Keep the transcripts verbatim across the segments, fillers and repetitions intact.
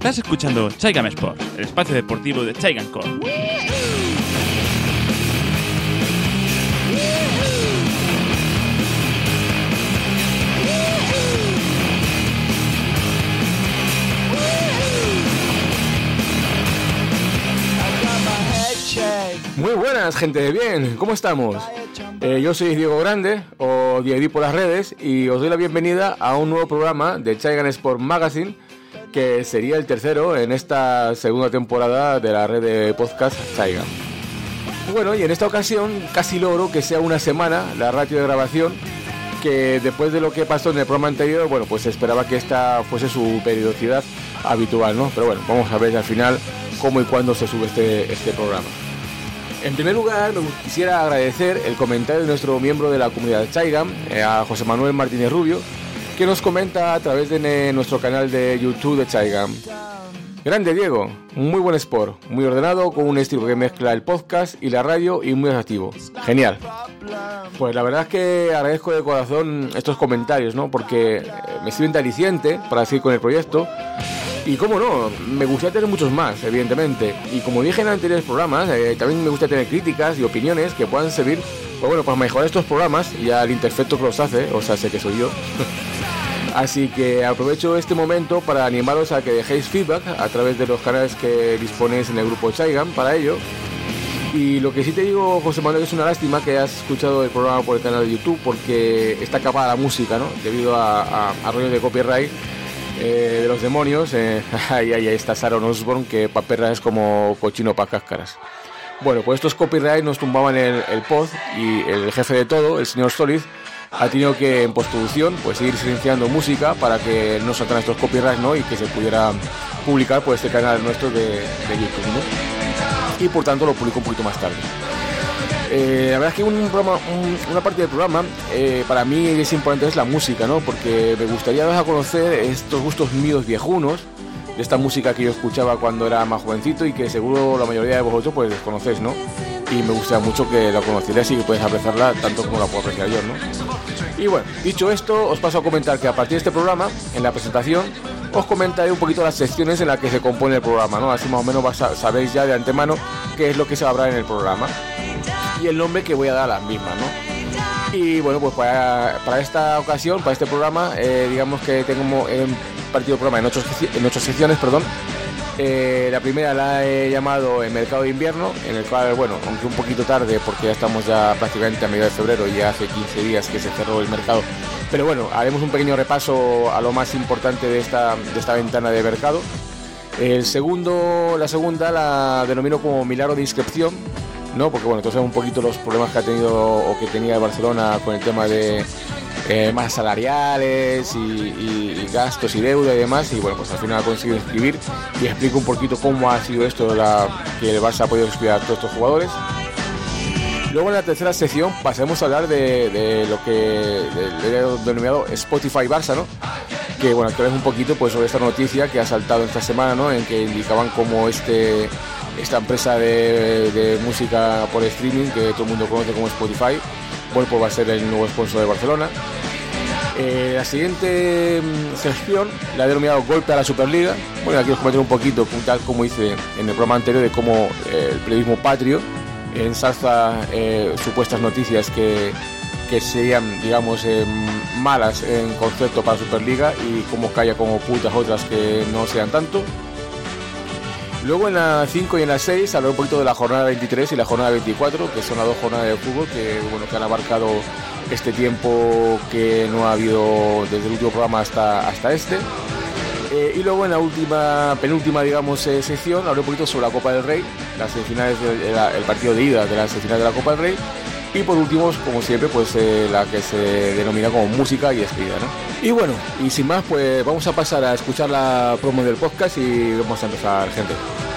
Estás escuchando Chaigam Sport, el espacio deportivo de Chaigam Corp. Muy buenas, gente de bien, ¿cómo estamos? Eh, yo soy Diego Grande, o Diego por las redes, y os doy la bienvenida a un nuevo programa de Chaigam Sport Magazine, que sería el tercero en esta segunda temporada de la red de podcast Chaigam. Bueno, y en esta ocasión casi logro que sea una semana la ratio de grabación, que después de lo que pasó en el programa anterior, bueno, pues esperaba que esta fuese su periodicidad habitual, ¿no? Pero bueno, vamos a ver al final cómo y cuándo se sube este, este programa. En primer lugar, me quisiera agradecer el comentario de nuestro miembro de la comunidad de Chaigam, eh, a José Manuel Martínez Rubio, que nos comenta a través de ne- nuestro canal de YouTube de Chaigam. Grande Diego, muy buen sport, muy ordenado, con un estilo que mezcla el podcast y la radio y muy activo. Genial. Pues la verdad es que agradezco de corazón estos comentarios, ¿no? Porque eh, me sirven de aliciente para seguir con el proyecto. Y cómo no, me gustaría tener muchos más, evidentemente. Y como dije en anteriores programas, eh, también me gusta tener críticas y opiniones que puedan servir, pues bueno, para mejorar estos programas y al imperfecto que los hace, o sea, sé que soy yo. Así que aprovecho este momento para animaros a que dejéis feedback a través de los canales que disponéis en el grupo Chaigam para ello. Y lo que sí te digo, José Manuel, es una lástima que hayas escuchado el programa por el canal de YouTube, porque está capada la música, ¿no? Debido a, a, a rollos de copyright. Eh, de los demonios, eh, ahí, ahí está Aaron Osborne, que pa' perras es como cochino pa' cáscaras. Bueno, pues estos copyright nos tumbaban el, el pod, y el jefe de todo, el señor Solid, ha tenido que en postproducción pues seguir silenciando música para que no saltaran estos copyrights, ¿no? Y que se pudiera publicar por este canal nuestro de, de YouTube, ¿no? Y por tanto lo publico un poquito más tarde. Eh, la verdad es que un programa, un, una parte del programa eh, para mí es importante, es la música, ¿no? Porque me gustaría dar a conocer estos gustos míos viejunos, de esta música que yo escuchaba cuando era más jovencito y que seguro la mayoría de vosotros pues desconocéis, ¿no? Y me gustaría mucho que la conocierais y que podéis apreciarla tanto como la puedo apreciar yo, ¿no? Y bueno, dicho esto, os paso a comentar que a partir de este programa, en la presentación, os comentaré un poquito las secciones en las que se compone el programa, ¿no? Así más o menos sabéis ya de antemano qué es lo que se va a hablar en el programa y el nombre que voy a dar a las mismas, ¿no? Y bueno, pues para, para esta ocasión, para este programa, eh, digamos que tengo eh, partido el programa en ocho, en ocho secciones, perdón. Eh, la primera la he llamado el mercado de invierno, en el cual, bueno, aunque un poquito tarde, porque ya estamos ya prácticamente a mediados de febrero y ya hace quince días que se cerró el mercado, pero bueno, haremos un pequeño repaso a lo más importante de esta, de esta ventana de mercado. El segundo, la segunda la denomino como milagro de inscripción, ¿no? Porque bueno, entonces un poquito los problemas que ha tenido o que tenía el Barcelona con el tema de eh, más salariales y, y, y gastos y deuda y demás, y bueno, pues al final ha conseguido inscribir y explico un poquito cómo ha sido esto, la, que el Barça ha podido inscribir a todos estos jugadores. Luego en la tercera sección pasaremos a hablar de, de lo que le he denominado Spotify Barça, ¿no? Que bueno, que es un poquito pues sobre esta noticia que ha saltado esta semana, ¿no? En que indicaban como este esta empresa de, de música por streaming que todo el mundo conoce como Spotify, bueno, pues va a ser el nuevo sponsor de Barcelona. Eh, la siguiente sección la he denominado Golpe a la Superliga. Bueno, aquí os comentaré un poquito, tal como hice en el programa anterior, de cómo eh, el periodismo patrio ensalza eh, supuestas noticias que, que serían, digamos, eh, malas en concepto para Superliga, y cómo calla como putas otras que no sean tanto. Luego en la cinco y en la seis hablaré un poquito de la jornada veintitrés y la jornada veinticuatro, que son las dos jornadas de fútbol que, bueno, que han abarcado este tiempo que no ha habido desde el último programa hasta, hasta este. Eh, y luego en la última, penúltima, digamos, eh, sección hablaré un poquito sobre la Copa del Rey, las semifinales, de, de la, el partido de ida de las semifinales de la Copa del Rey. Y por último, como siempre, pues eh, la que se denomina como música y despedida, ¿no? Y bueno, y sin más, pues vamos a pasar a escuchar la promo del podcast y vamos a empezar, gente.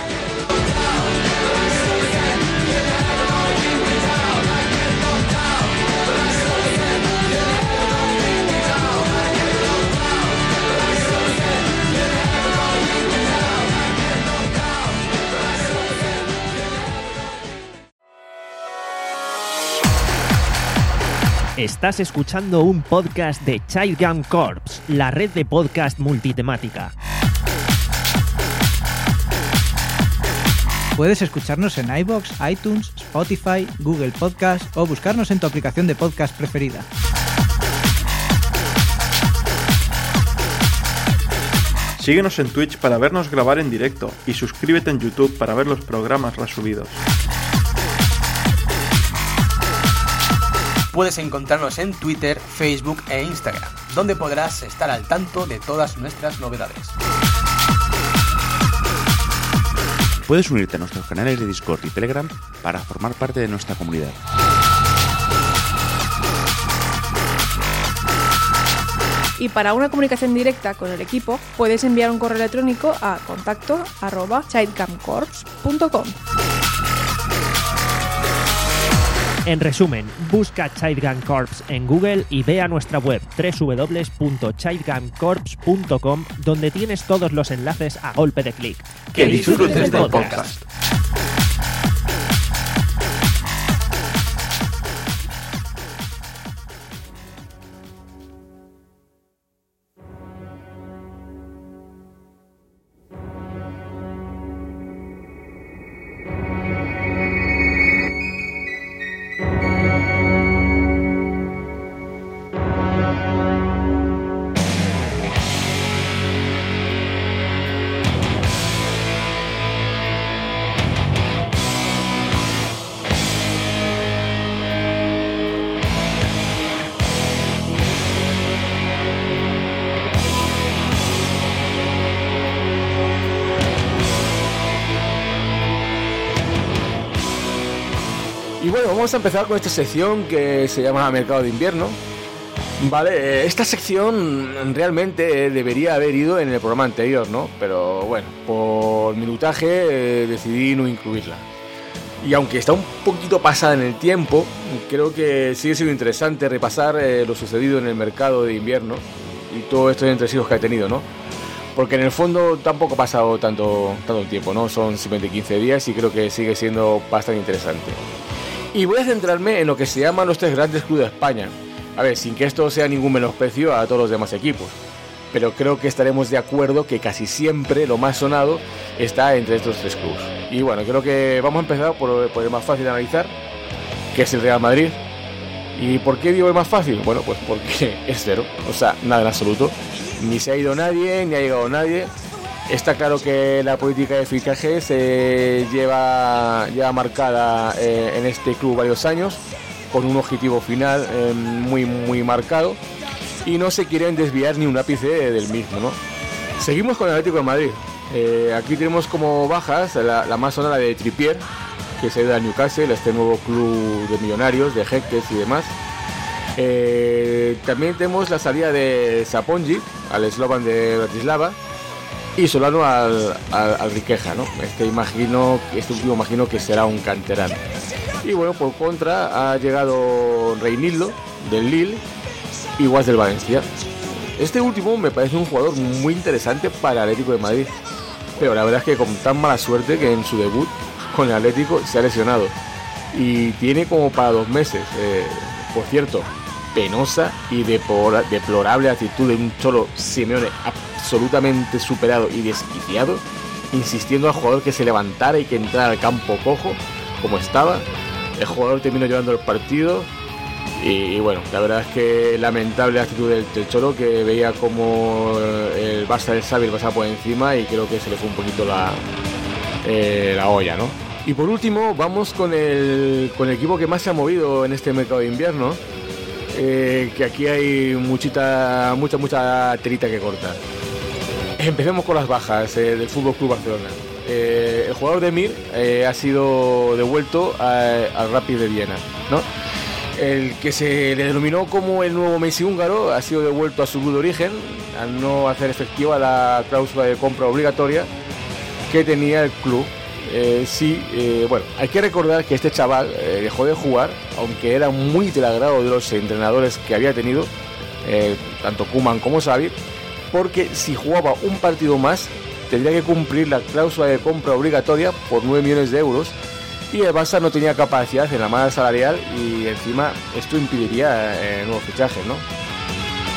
Estás escuchando un podcast de Chaigam Corp, la red de podcast multitemática. Puedes escucharnos en iVoox, iTunes, Spotify, Google Podcast o buscarnos en tu aplicación de podcast preferida. Síguenos en Twitch para vernos grabar en directo y suscríbete en YouTube para ver los programas resubidos. Puedes encontrarnos en Twitter, Facebook e Instagram, donde podrás estar al tanto de todas nuestras novedades. Puedes unirte a nuestros canales de Discord y Telegram para formar parte de nuestra comunidad. Y para una comunicación directa con el equipo, puedes enviar un correo electrónico a contacto arroba childcamcorps punto com. En resumen, busca Childgun Corps en Google y ve a nuestra web doble u doble u doble u punto childguncorps punto com, donde tienes todos los enlaces a golpe de clic. Que disfrutes del podcast. Y bueno, vamos a empezar con esta sección que se llama Mercado de Invierno. Vale, esta sección realmente debería haber ido en el programa anterior, ¿no? Pero bueno, por minutaje eh, decidí no incluirla. Y aunque está un poquito pasada en el tiempo, creo que sigue siendo interesante repasar eh, lo sucedido en el mercado de invierno y todos estos entresijos que ha tenido, ¿no? Porque en el fondo tampoco ha pasado tanto, tanto tiempo, ¿no? Son simplemente quince días y creo que sigue siendo bastante interesante. Y voy a centrarme en lo que se llaman los tres grandes clubes de España. A ver, sin que esto sea ningún menosprecio a todos los demás equipos. Pero creo que estaremos de acuerdo que casi siempre lo más sonado está entre estos tres clubes. Y bueno, creo que vamos a empezar por, por el más fácil de analizar, que es el Real Madrid. ¿Y por qué digo el más fácil? Bueno, pues porque es cero. O sea, nada en absoluto. Ni se ha ido nadie, ni ha llegado nadie. Está claro que la política de fichajes se lleva, lleva marcada eh, en este club varios años, con un objetivo final eh, muy, muy marcado, y no se quieren desviar ni un ápice del mismo, ¿no? Seguimos con el Atlético de Madrid. Eh, aquí tenemos como bajas la, la más sonada de Trippier, que se ha ido a Newcastle, este nuevo club de millonarios, de jeques y demás. Eh, también tenemos la salida de Sapongi al Slovan de Bratislava, y Solano al, al, al Riqueja, ¿no? Este imagino, este último imagino que será un canterano. Y bueno, por contra ha llegado Reinildo del Lille y Guas del Valencia. Este último me parece un jugador muy interesante para el Atlético de Madrid, pero la verdad es que con tan mala suerte que en su debut con el Atlético se ha lesionado y tiene como para dos meses. Eh, por cierto, penosa y deplorable actitud de un Cholo Simeone absolutamente superado y desquiciado, insistiendo al jugador que se levantara y que entrara al campo cojo como estaba. El jugador terminó llevando el partido y, y bueno, la verdad es que lamentable actitud del, del Cholo, que veía como el Barça del Xavi pasaba por encima y creo que se le fue un poquito la, eh, la olla, ¿no? Y por último vamos con el, con el equipo que más se ha movido en este mercado de invierno, eh, que aquí hay muchita, mucha, mucha telita que cortar. Empecemos con las bajas eh, del Fútbol Club Barcelona. Eh, el jugador de Mir eh, ha sido devuelto al Rapid de Viena, ¿no? El que se le denominó como el nuevo Messi húngaro ha sido devuelto a su club de origen al no hacer efectiva la cláusula de compra obligatoria que tenía el club. Eh, sí, eh, bueno, hay que recordar que este chaval eh, dejó de jugar, aunque era muy del agrado de los entrenadores que había tenido, eh, tanto Koeman como Xavi, porque si jugaba un partido más tendría que cumplir la cláusula de compra obligatoria por nueve millones de euros, y el Barça no tenía capacidad en la masa salarial y encima esto impediría eh, nuevos fichajes, ¿no?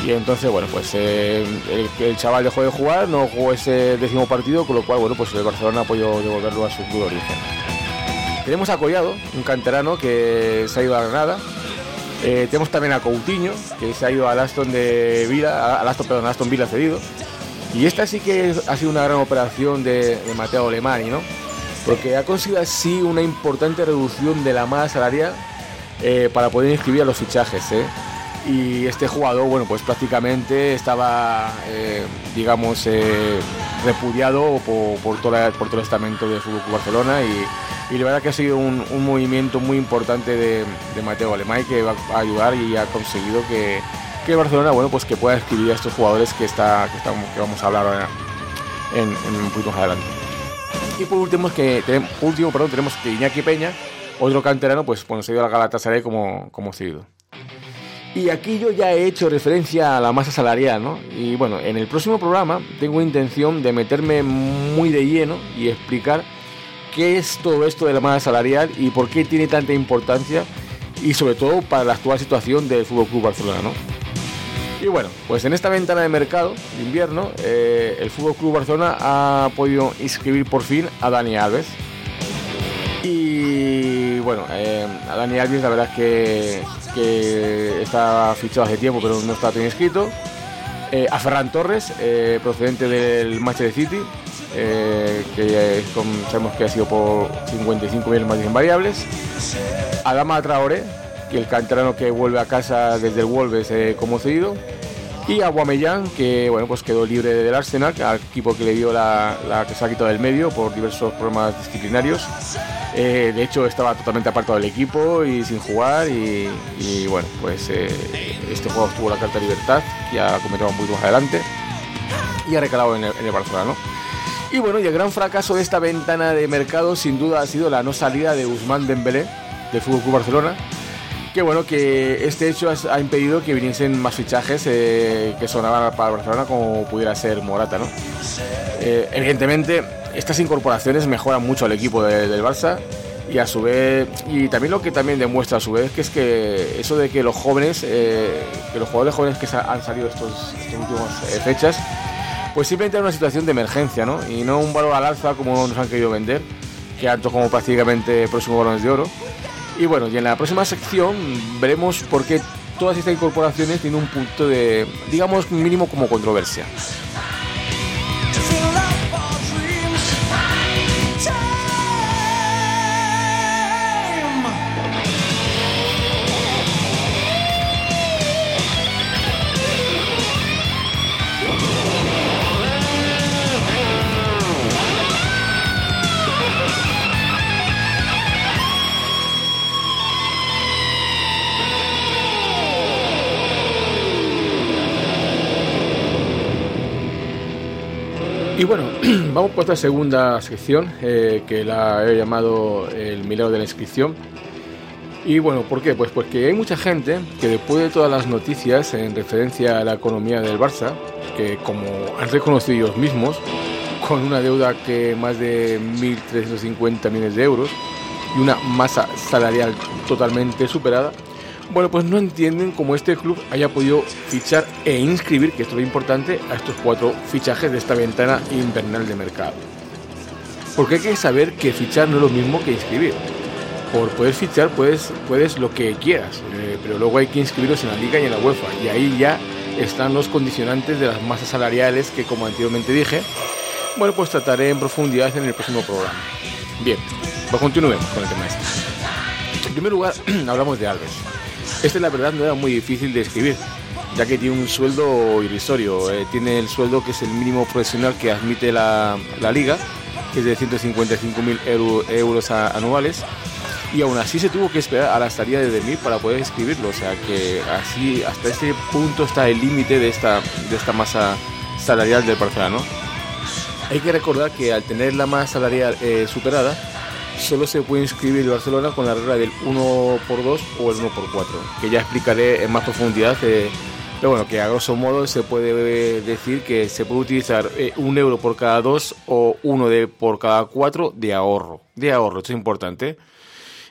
Y entonces, bueno, pues eh, el, el chaval dejó de jugar, no jugó ese décimo partido, con lo cual, bueno, pues el Barcelona ha podido devolverlo a su club de origen. Tenemos a Collado, un canterano que se ha ido a Granada. Eh, tenemos también a Coutinho, que se ha ido al Aston de Villa, al Aston, perdón, Aston Villa cedido. Y esta sí que ha sido una gran operación de, de Matteo Alemany, ¿no? Porque ha conseguido así una importante reducción de la masa salarial eh, para poder inscribir a los fichajes, ¿eh? Y este jugador, bueno, pues prácticamente estaba, eh, digamos, eh, repudiado por, por, toda, por todo el estamento del F C Barcelona y, y la verdad que ha sido un, un movimiento muy importante de, de Matteo Alemany que va a ayudar y ha conseguido que, que Barcelona, bueno, pues que pueda escribir a estos jugadores que, está, que, estamos, que vamos a hablar ahora en, en un poquito más adelante. Y por último, es que tenemos, último, perdón, tenemos que Iñaki Peña, otro canterano, pues bueno, se ha ido a la Galatasaray como, como cedido. Y aquí yo ya he hecho referencia a la masa salarial, ¿no? Y bueno, en el próximo programa tengo intención de meterme muy de lleno y explicar qué es todo esto de la masa salarial y por qué tiene tanta importancia y sobre todo para la actual situación del F C Barcelona, ¿no? Y bueno, pues en esta ventana de mercado de invierno, eh, el F C Barcelona ha podido inscribir por fin a Dani Alves. Y bueno, eh, a Dani Alves la verdad es que, que está fichado hace tiempo, pero no está bien inscrito. Eh, a Ferran Torres, eh, procedente del Manchester City, eh, que eh, con, sabemos que ha sido por cincuenta y cinco millones más en variables. A Adama Traoré, que el canterano que vuelve a casa desde el Wolves eh, como cedido. Y a Aubameyang, que bueno, pues quedó libre del Arsenal, al equipo que le dio la, la que se ha quitado del medio por diversos problemas disciplinarios. Eh, de hecho estaba totalmente apartado del equipo y sin jugar y, y bueno, pues eh, este jugador tuvo la carta de libertad, que ya comentamos un poquito más adelante, y ha recalado en el, en el Barcelona, ¿no? Y bueno, y el gran fracaso de esta ventana de mercado sin duda ha sido la no salida de Ousmane Dembélé del F C Barcelona, que bueno, que este hecho ha impedido que viniesen más fichajes eh, que sonaban para Barcelona, como pudiera ser Morata, ¿no? Eh, evidentemente estas incorporaciones mejoran mucho al equipo de, del Barça y a su vez, y también lo que también demuestra a su vez, que es que eso de que los jóvenes, eh, que los jugadores jóvenes que han salido estos, estos últimos eh, fechas, pues simplemente en una situación de emergencia, ¿no? Y no un valor al alza como nos han querido vender, que alto como prácticamente próximos balones de oro. Y bueno, y en la próxima sección veremos por qué todas estas incorporaciones tienen un punto de, digamos, mínimo como controversia. Y bueno, vamos por esta segunda sección, eh, que la he llamado el milagro de la inscripción. Y bueno, ¿por qué? Pues porque hay mucha gente que después de todas las noticias en referencia a la economía del Barça, que como han reconocido ellos mismos, con una deuda que más de mil trescientos cincuenta millones de euros y una masa salarial totalmente superada, bueno, pues no entienden cómo este club haya podido fichar e inscribir, que esto es lo importante, a estos cuatro fichajes de esta ventana invernal de mercado. Porque hay que saber que fichar no es lo mismo que inscribir. Por poder fichar puedes, puedes lo que quieras, eh, pero luego hay que inscribirlos en la Liga y en la UEFA, y ahí ya están los condicionantes de las masas salariales que, como anteriormente dije, bueno, pues trataré en profundidad en el próximo programa. Bien, pues continuemos con el tema este. En primer lugar, hablamos de Alves. Este, la verdad, no era muy difícil de escribir, ya que tiene un sueldo irrisorio. Eh, tiene el sueldo que es el mínimo profesional que admite la, la Liga, que es de ciento cincuenta y cinco mil euro, euros a, anuales, y aún así se tuvo que esperar a la salida de Demir para poder escribirlo. O sea que así, hasta este punto está el límite de esta, de esta masa salarial del Barcelona, ¿no? Hay que recordar que al tener la masa salarial eh, superada, solo se puede inscribir el Barcelona con la regla del uno por dos o el uno por cuatro, que ya explicaré en más profundidad, eh, pero bueno, que a grosso modo se puede decir que se puede utilizar eh, un euro por cada dos o uno de, por cada cuatro de ahorro, de ahorro, esto es importante.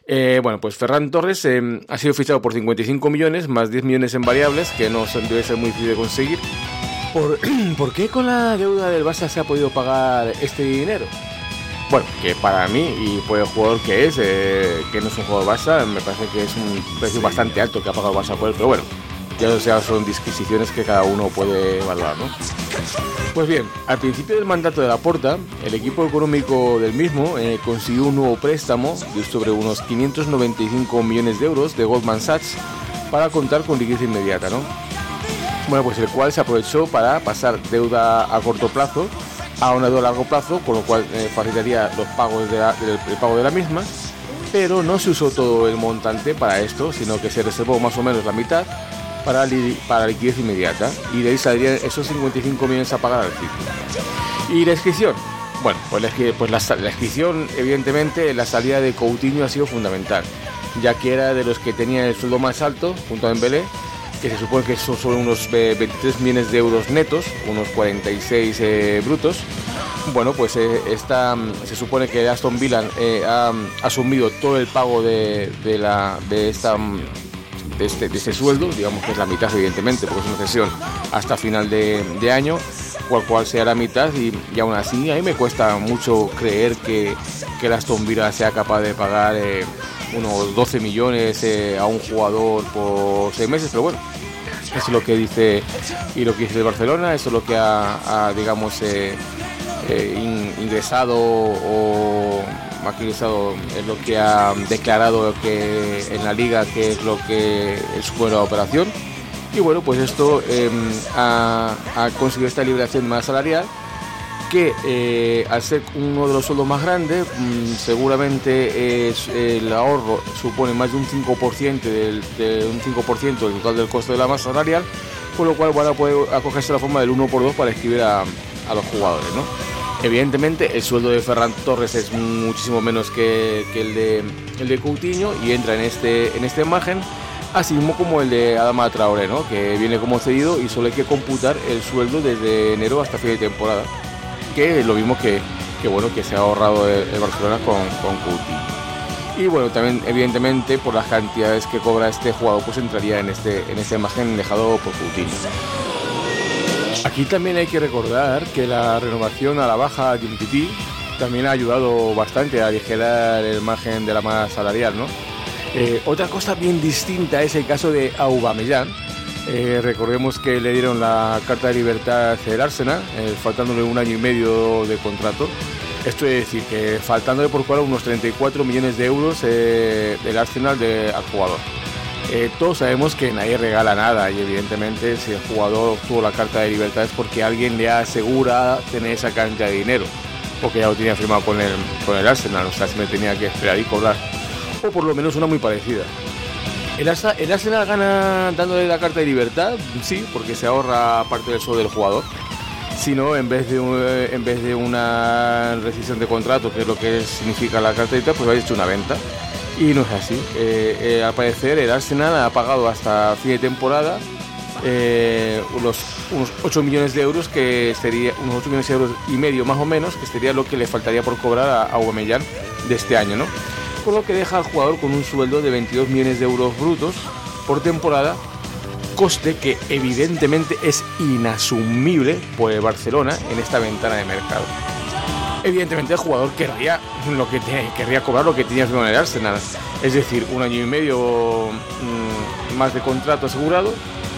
Eh, bueno, pues Ferran Torres eh, ha sido fichado por cincuenta y cinco millones, más diez millones en variables, que no son, debe ser muy difícil de conseguir. ¿Por, ¿Por qué con la deuda del Barça se ha podido pagar este dinero? Bueno, que para mí, y por el jugador que es, eh, que no es un jugador Barça, me parece que es un precio bastante alto que ha pagado el Barça por él, pero bueno, ya o sea, son disquisiciones que cada uno puede evaluar, ¿no? Pues bien, al principio del mandato de Laporta, el equipo económico del mismo eh, consiguió un nuevo préstamo de sobre unos quinientos noventa y cinco millones de euros de Goldman Sachs para contar con liquidez inmediata, ¿no? Bueno, pues el cual se aprovechó para pasar deuda a corto plazo a una deuda a largo plazo, con lo cual eh, facilitaría los pagos de la, del, el pago de la misma, pero no se usó todo el montante para esto, sino que se reservó más o menos la mitad para, li, para liquidez inmediata, y de ahí saldrían esos cincuenta y cinco millones a pagar al ciclo. Y la inscripción, bueno, pues, la, pues la, la inscripción, evidentemente, la salida de Coutinho ha sido fundamental, ya que era de los que tenían el sueldo más alto, junto a Dembélé, que se supone que son solo unos veintitrés millones de euros netos, unos cuarenta y seis eh, brutos. Bueno, pues eh, esta, se supone que Aston Villa eh, ha asumido todo el pago de, de, la, de, esta, de, este, de este sueldo, digamos que es la mitad evidentemente, porque es una cesión hasta final de, de año, cual cual sea la mitad, y, y aún así a mí me cuesta mucho creer que, que el Aston Villa sea capaz de pagar eh, unos doce millones eh, a un jugador por seis meses, pero bueno, eso es lo que dice y lo que dice el Barcelona, eso es lo que ha, ha digamos, eh, eh, in, ingresado o más ingresado es lo que ha declarado que en la liga, que es lo que es buena operación. Y bueno, pues esto eh, ha, ha conseguido esta liberación más salarial, que eh, al ser uno de los sueldos más grandes, mmm, seguramente es, el ahorro supone más de un cinco por ciento del, de un cinco por ciento del total del costo de la masa salarial, con lo cual van a poder acogerse la forma del uno por dos para escribir a, a los jugadores, ¿no? Evidentemente el sueldo de Ferran Torres es muchísimo menos que, que el, de, el de Coutinho, y entra en este en esta imagen, así mismo como el de Adama Traoré, ¿no? Que viene como cedido y solo hay que computar el sueldo desde enero hasta fin de temporada, que es lo mismo que, que bueno que se ha ahorrado el, el Barcelona con, con Coutinho. Y bueno, también evidentemente por las cantidades que cobra este jugador, pues entraría en este en esta imagen dejado por Coutinho. Aquí también hay que recordar que la renovación a la baja de Umtiti también ha ayudado bastante a aligerar el margen de la masa salarial, ¿no? Eh, otra cosa bien distinta es el caso de Aubameyang. Eh, recordemos que le dieron la carta de libertad del Arsenal, eh, faltándole un año y medio de contrato. Esto es decir, que faltándole por jugar unos treinta y cuatro millones de euros eh, del Arsenal de, al jugador. Eh, todos sabemos que nadie regala nada, y evidentemente si el jugador obtuvo la carta de libertad es porque alguien le asegura tener esa cantidad de dinero, porque ya lo tenía firmado con el, con el Arsenal, o sea, se me tenía que esperar y cobrar, o por lo menos una muy parecida. ¿El Arsenal, ¿El Arsenal gana dándole la carta de libertad? Sí, porque se ahorra parte del sueldo del jugador. Si no, en vez de, un, en vez de una rescisión de contrato, que es lo que significa la carta de libertad, pues ha hecho una venta. Y no es así. Eh, eh, al parecer, el Arsenal ha pagado hasta fin de temporada eh, unos, unos ocho millones de euros, que sería unos ocho millones de euros y medio más o menos, que sería lo que le faltaría por cobrar a, a Aubameyang de este año, ¿no? Por lo que deja al jugador con un sueldo de veintidós millones de euros brutos por temporada, coste que evidentemente es inasumible por el Barcelona en esta ventana de mercado. Evidentemente el jugador querría, lo que te, querría cobrar lo que tenía en el Arsenal, es decir, un año y medio mmm, más de contrato asegurado,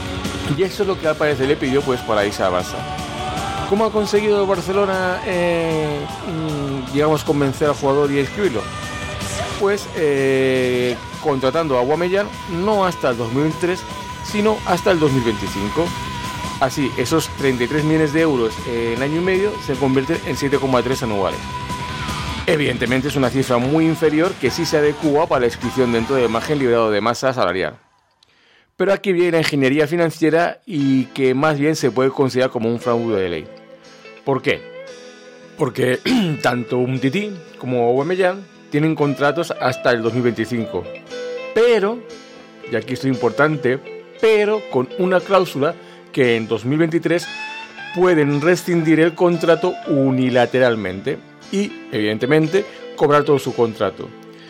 y eso es lo que al parecer le pidió pues para irse a Barça. ¿Cómo ha conseguido el Barcelona eh, mmm, digamos convencer al jugador y inscribirlo? Pues eh, contratando a Aubameyang no hasta el dos mil veintitrés, sino hasta el dos mil veinticinco. Así, esos treinta y tres millones de euros en año y medio se convierten en siete coma tres anuales. Evidentemente es una cifra muy inferior que sí se adecua para la inscripción dentro del margen liberado de masa salarial. Pero aquí viene la ingeniería financiera, y que más bien se puede considerar como un fraude de ley. ¿Por qué? Porque tanto Umtiti como Aubameyang tienen contratos hasta el dos mil veinticinco. Pero, y aquí esto es importante, pero con una cláusula que en dos mil veintitrés pueden rescindir el contrato unilateralmente y, evidentemente, cobrar todo su contrato.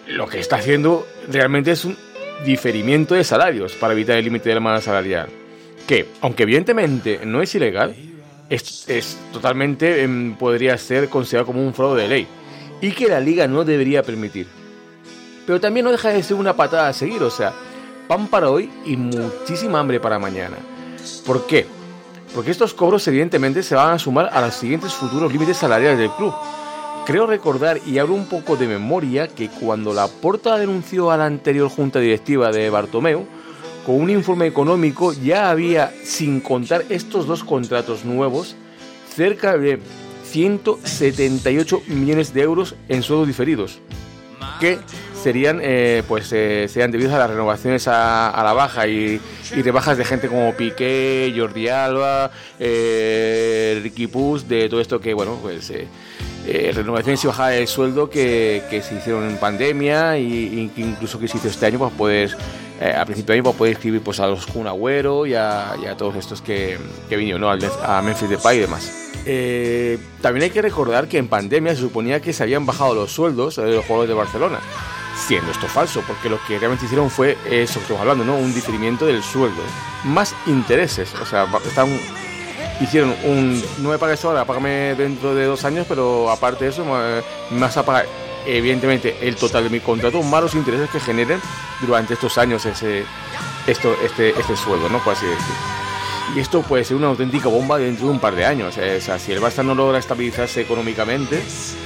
lo que está haciendo realmente es un diferimiento de salarios para evitar el límite de la masa salarial, que, aunque evidentemente no es ilegal, es, es totalmente eh, podría ser considerado como un fraude de ley y que la liga no debería permitir. Pero también no deja de ser una patada a seguir, o sea, pan para hoy y muchísima hambre para mañana. ¿Por qué? Porque estos cobros evidentemente se van a sumar a los siguientes futuros límites salariales del club. Creo recordar, y hablo un poco de memoria, que cuando Laporta denunció a la anterior junta directiva de Bartomeu, con un informe económico ya había, sin contar estos dos contratos nuevos, cerca de ciento setenta y ocho millones de euros en sueldos diferidos, que serían eh, pues eh, serían debidos a las renovaciones a, a la baja y, y rebajas de gente como Piqué, Jordi Alba, eh, Riqui Puig, de todo esto que, bueno, pues eh, eh, renovaciones y bajada de sueldo que, que se hicieron en pandemia y, y incluso que se hizo este año para poder, eh, a principio de año, para poder escribir pues a los Kun Agüero y a, y a todos estos que, que vinieron, ¿no? A Memphis Depay y demás. Eh, también hay que recordar que en pandemia se suponía que se habían bajado los sueldos de los jugadores de Barcelona, siendo esto falso, porque lo que realmente hicieron fue eso que estamos hablando, ¿no? Un diferimiento del sueldo, más intereses, o sea, están, hicieron un, no me pagues ahora, págame dentro de dos años, pero aparte de eso me vas a pagar evidentemente el total de mi contrato más los intereses que generen durante estos años ese, esto, este, este sueldo, ¿no? Por así decir. Y esto puede ser una auténtica bomba dentro de un par de años. O sea, si el Barça no logra estabilizarse económicamente,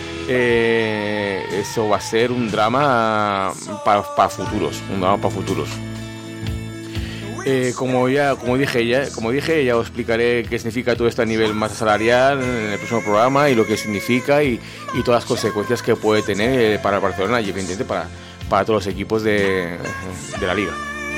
eh, eso va a ser un drama para, para futuros, un drama para futuros. Eh, como ya, como dije ya, como dije, ya os explicaré qué significa todo esto a nivel masa salarial en el próximo programa y lo que significa y, y todas las consecuencias que puede tener para el Barcelona y evidentemente para, para todos los equipos de, de la liga.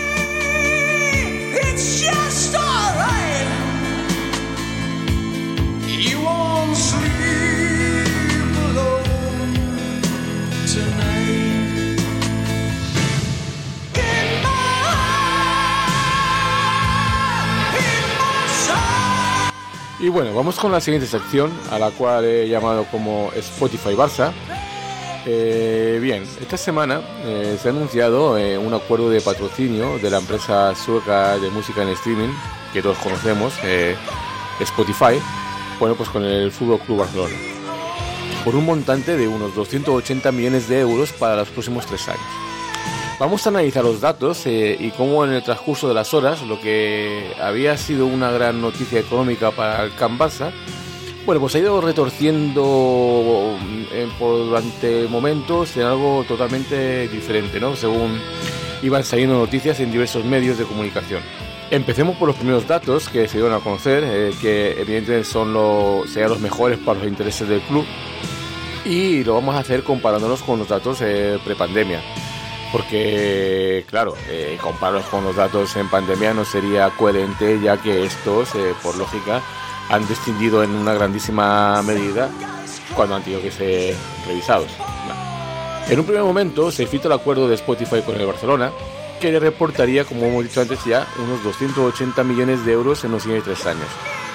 Y bueno, vamos con la siguiente sección, a la cual he llamado como Spotify Barça. Eh, bien, esta semana eh, se ha anunciado eh, un acuerdo de patrocinio de la empresa sueca de música en streaming, que todos conocemos, eh, Spotify, bueno, pues con el Fútbol Club Barcelona, por un montante de unos doscientos ochenta millones de euros para los próximos tres años. Vamos a analizar los datos eh, y cómo en el transcurso de las horas lo que había sido una gran noticia económica para el Camp Barça, bueno, pues ha ido retorciendo eh, por durante momentos en algo totalmente diferente, ¿no? Según iban saliendo noticias en diversos medios de comunicación. Empecemos por los primeros datos que se dieron a conocer, eh, que evidentemente son los, serían los mejores para los intereses del club, y lo vamos a hacer comparándolos con los datos eh, prepandemia. Porque, claro, eh, compararlos con los datos en pandemia no sería coherente, ya que estos, eh, por lógica, han descendido en una grandísima medida cuando han tenido que ser revisados. Bueno. En un primer momento se filtra el acuerdo de Spotify con el Barcelona, que le reportaría, como hemos dicho antes ya, unos doscientos ochenta millones de euros en los siguientes tres años.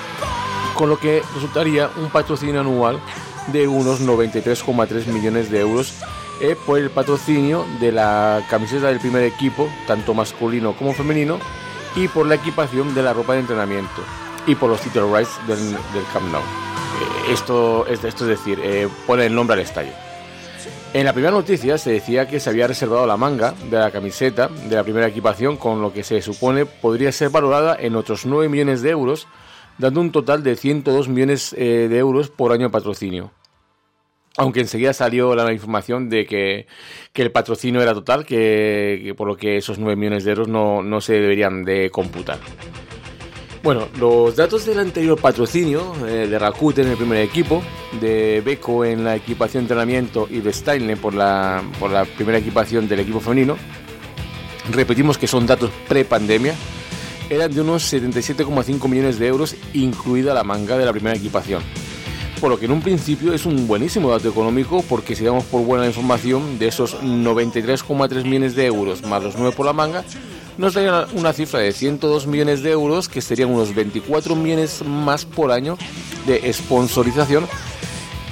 Con lo que resultaría un patrocinio anual de unos noventa y tres coma tres millones de euros eh, por el patrocinio de la camiseta del primer equipo, tanto masculino como femenino, y por la equipación de la ropa de entrenamiento y por los title rights del, del Camp Nou. Eh, esto, esto es decir, eh, pone el nombre al estadio. En la primera noticia se decía que se había reservado la manga de la camiseta de la primera equipación, con lo que se supone podría ser valorada en otros nueve millones de euros, dando un total de ciento dos millones eh, de euros por año de patrocinio. Aunque enseguida salió la información de que, que el patrocinio era total, que, que por lo que esos nueve millones de euros no, no se deberían de computar. Bueno, los datos del anterior patrocinio, eh, de Rakuten en el primer equipo, de Beko en la equipación de entrenamiento y de Steinle por la, por la primera equipación del equipo femenino, repetimos que son datos pre-pandemia, eran de unos setenta y siete coma cinco millones de euros, incluida la manga de la primera equipación. Por lo que en un principio es un buenísimo dato económico, porque si damos por buena información, de esos noventa y tres coma tres millones de euros más los nueve por la manga, nos daría una cifra de ciento dos millones de euros, que serían unos veinticuatro millones más por año de sponsorización,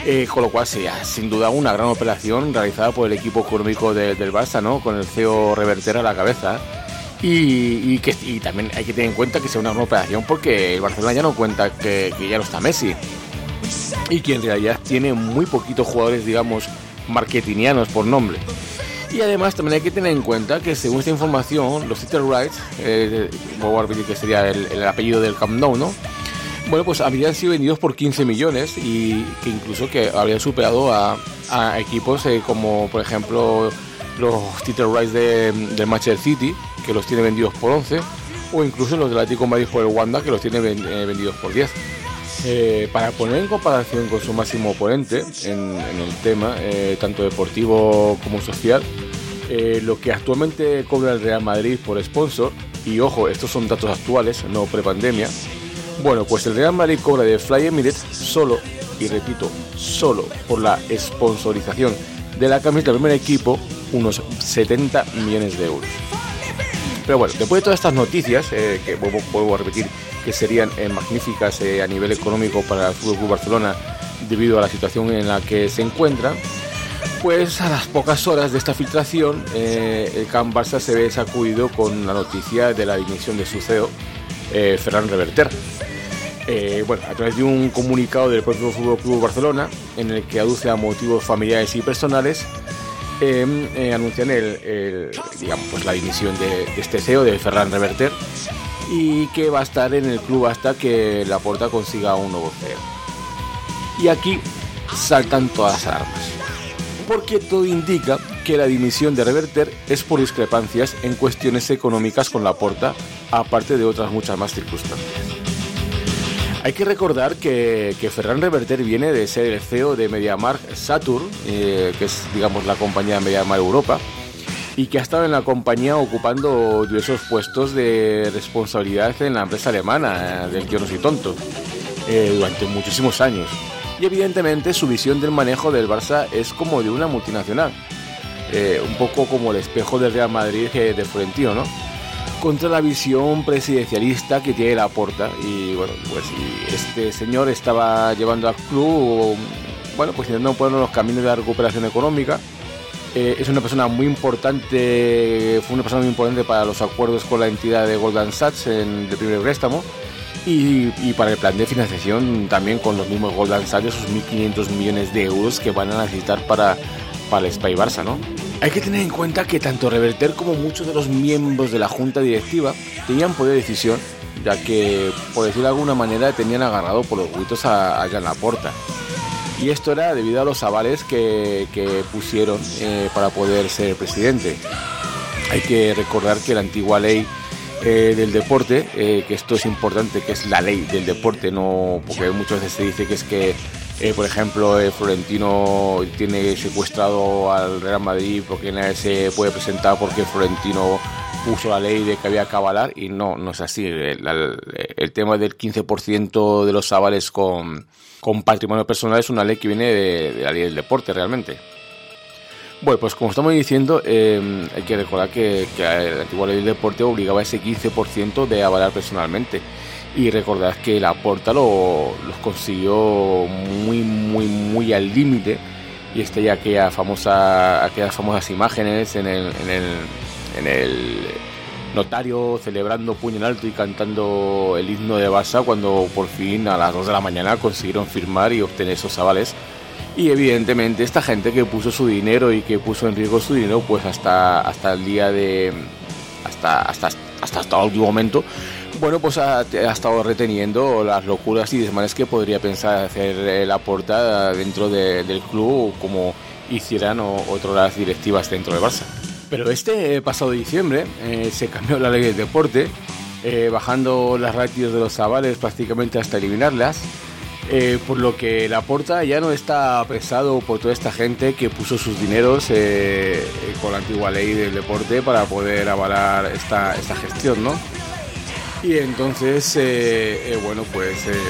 Eh, con lo cual sería sin duda una gran operación realizada por el equipo económico de, del Barça, ¿no? Con el C E O Reverter a la cabeza. Y, y, que, y también hay que tener en cuenta que sea una gran operación porque el Barcelona ya no cuenta que, que ya no está Messi. Y que en realidad tiene muy poquitos jugadores, digamos, marketingianos por nombre. Y además también hay que tener en cuenta que según esta información, los title rights, eh, voy a repetir que sería el, el apellido del Camp Nou, ¿no? Bueno, pues habrían sido vendidos por quince millones y que incluso que habrían superado a, a equipos eh, como, por ejemplo, los title rights de, del Manchester City, que los tiene vendidos por once, o incluso los del Atlético de Madrid por el Wanda, que los tiene ven, eh, vendidos por diez. Eh, para poner en comparación con su máximo oponente en, en el tema, eh, tanto deportivo como social, eh, lo que actualmente cobra el Real Madrid por sponsor, y ojo, estos son datos actuales, no prepandemia. Bueno, pues el Real Madrid cobra de Fly Emirates solo, y repito, solo por la sponsorización de la camiseta del primer equipo, unos setenta millones de euros. Pero bueno, después de todas estas noticias, eh, que vuelvo, vuelvo a repetir, que serían eh, magníficas eh, a nivel económico para el F C Barcelona debido a la situación en la que se encuentra, pues a las pocas horas de esta filtración, eh, el Camp Barça se ve sacudido con la noticia de la dimisión de su C E O, eh, Ferran Reverter. Eh, bueno, a través de un comunicado del propio F C Barcelona, en el que aduce a motivos familiares y personales, eh, eh, anuncian el, el, digamos, pues la dimisión de, de este C E O, de Ferran Reverter, y que va a estar en el club hasta que Laporta consiga un nuevo C E O. Y aquí saltan todas las alarmas, porque todo indica que la dimisión de Reverter es por discrepancias en cuestiones económicas con Laporta, aparte de otras muchas más circunstancias. Hay que recordar que, que Ferran Reverter viene de ser el C E O de MediaMarkt Saturn, eh, que es, digamos, la compañía de MediaMarkt Europa, y que ha estado en la compañía ocupando diversos puestos de responsabilidad en la empresa alemana, eh, del Yo no soy tonto, eh, durante muchísimos años. Y evidentemente su visión del manejo del Barça es como de una multinacional, eh, un poco como el espejo del Real Madrid eh, de Florentino, ¿no? Contra la visión presidencialista que tiene Laporta. Y bueno, pues y este señor estaba llevando al club, bueno, pues intentando poner los caminos de la recuperación económica. Eh, es una persona muy importante, fue una persona muy importante para los acuerdos con la entidad de Goldman Sachs en el primer préstamo y, y para el plan de financiación también con los mismos Goldman Sachs, esos mil quinientos millones de euros que van a necesitar para, para el Spy Barça, ¿no? Hay que tener en cuenta que tanto Reverter como muchos de los miembros de la junta directiva tenían poder de decisión, ya que, por decirlo de alguna manera, tenían agarrado por los huitos a, a Joan Laporta. Y esto era debido a los avales que, que pusieron eh, para poder ser presidente. Hay que recordar que la antigua ley eh, del deporte, eh, que esto es importante, que es la ley del deporte, no, porque muchas veces se dice que es que Eh, por ejemplo, eh, Florentino tiene secuestrado al Real Madrid porque nadie se puede presentar porque Florentino puso la ley de que había que avalar, y no, no es así. El, el, el tema del quince por ciento de los avales con, con patrimonio personal es una ley que viene de, de la ley del deporte realmente. Bueno, pues como estamos diciendo, eh, hay que recordar que, que la antigua ley del deporte obligaba a ese quince por ciento de avalar personalmente. Y recordad que Laporta lo, los consiguió muy, muy, muy al límite. Y está ya aquella famosa, aquellas famosas imágenes en el, en el, en el notario celebrando puño en alto y cantando el himno de Barça cuando por fin a las dos de la mañana consiguieron firmar y obtener esos avales. Y evidentemente esta gente que puso su dinero y que puso en riesgo su dinero, pues hasta, hasta el día de... hasta, hasta, hasta, hasta el último momento, bueno, pues ha, ha estado reteniendo las locuras y desmanes que podría pensar hacer Laporta dentro de, del club, como hicieran o, otras directivas dentro del Barça. Pero este pasado diciembre eh, se cambió la ley del deporte, eh, bajando las ratios de los avales prácticamente hasta eliminarlas, eh, por lo que Laporta ya no está pesado por toda esta gente que puso sus dineros eh, con la antigua ley del deporte para poder avalar esta, esta gestión, ¿no? Y entonces, eh, eh, bueno, pues eh,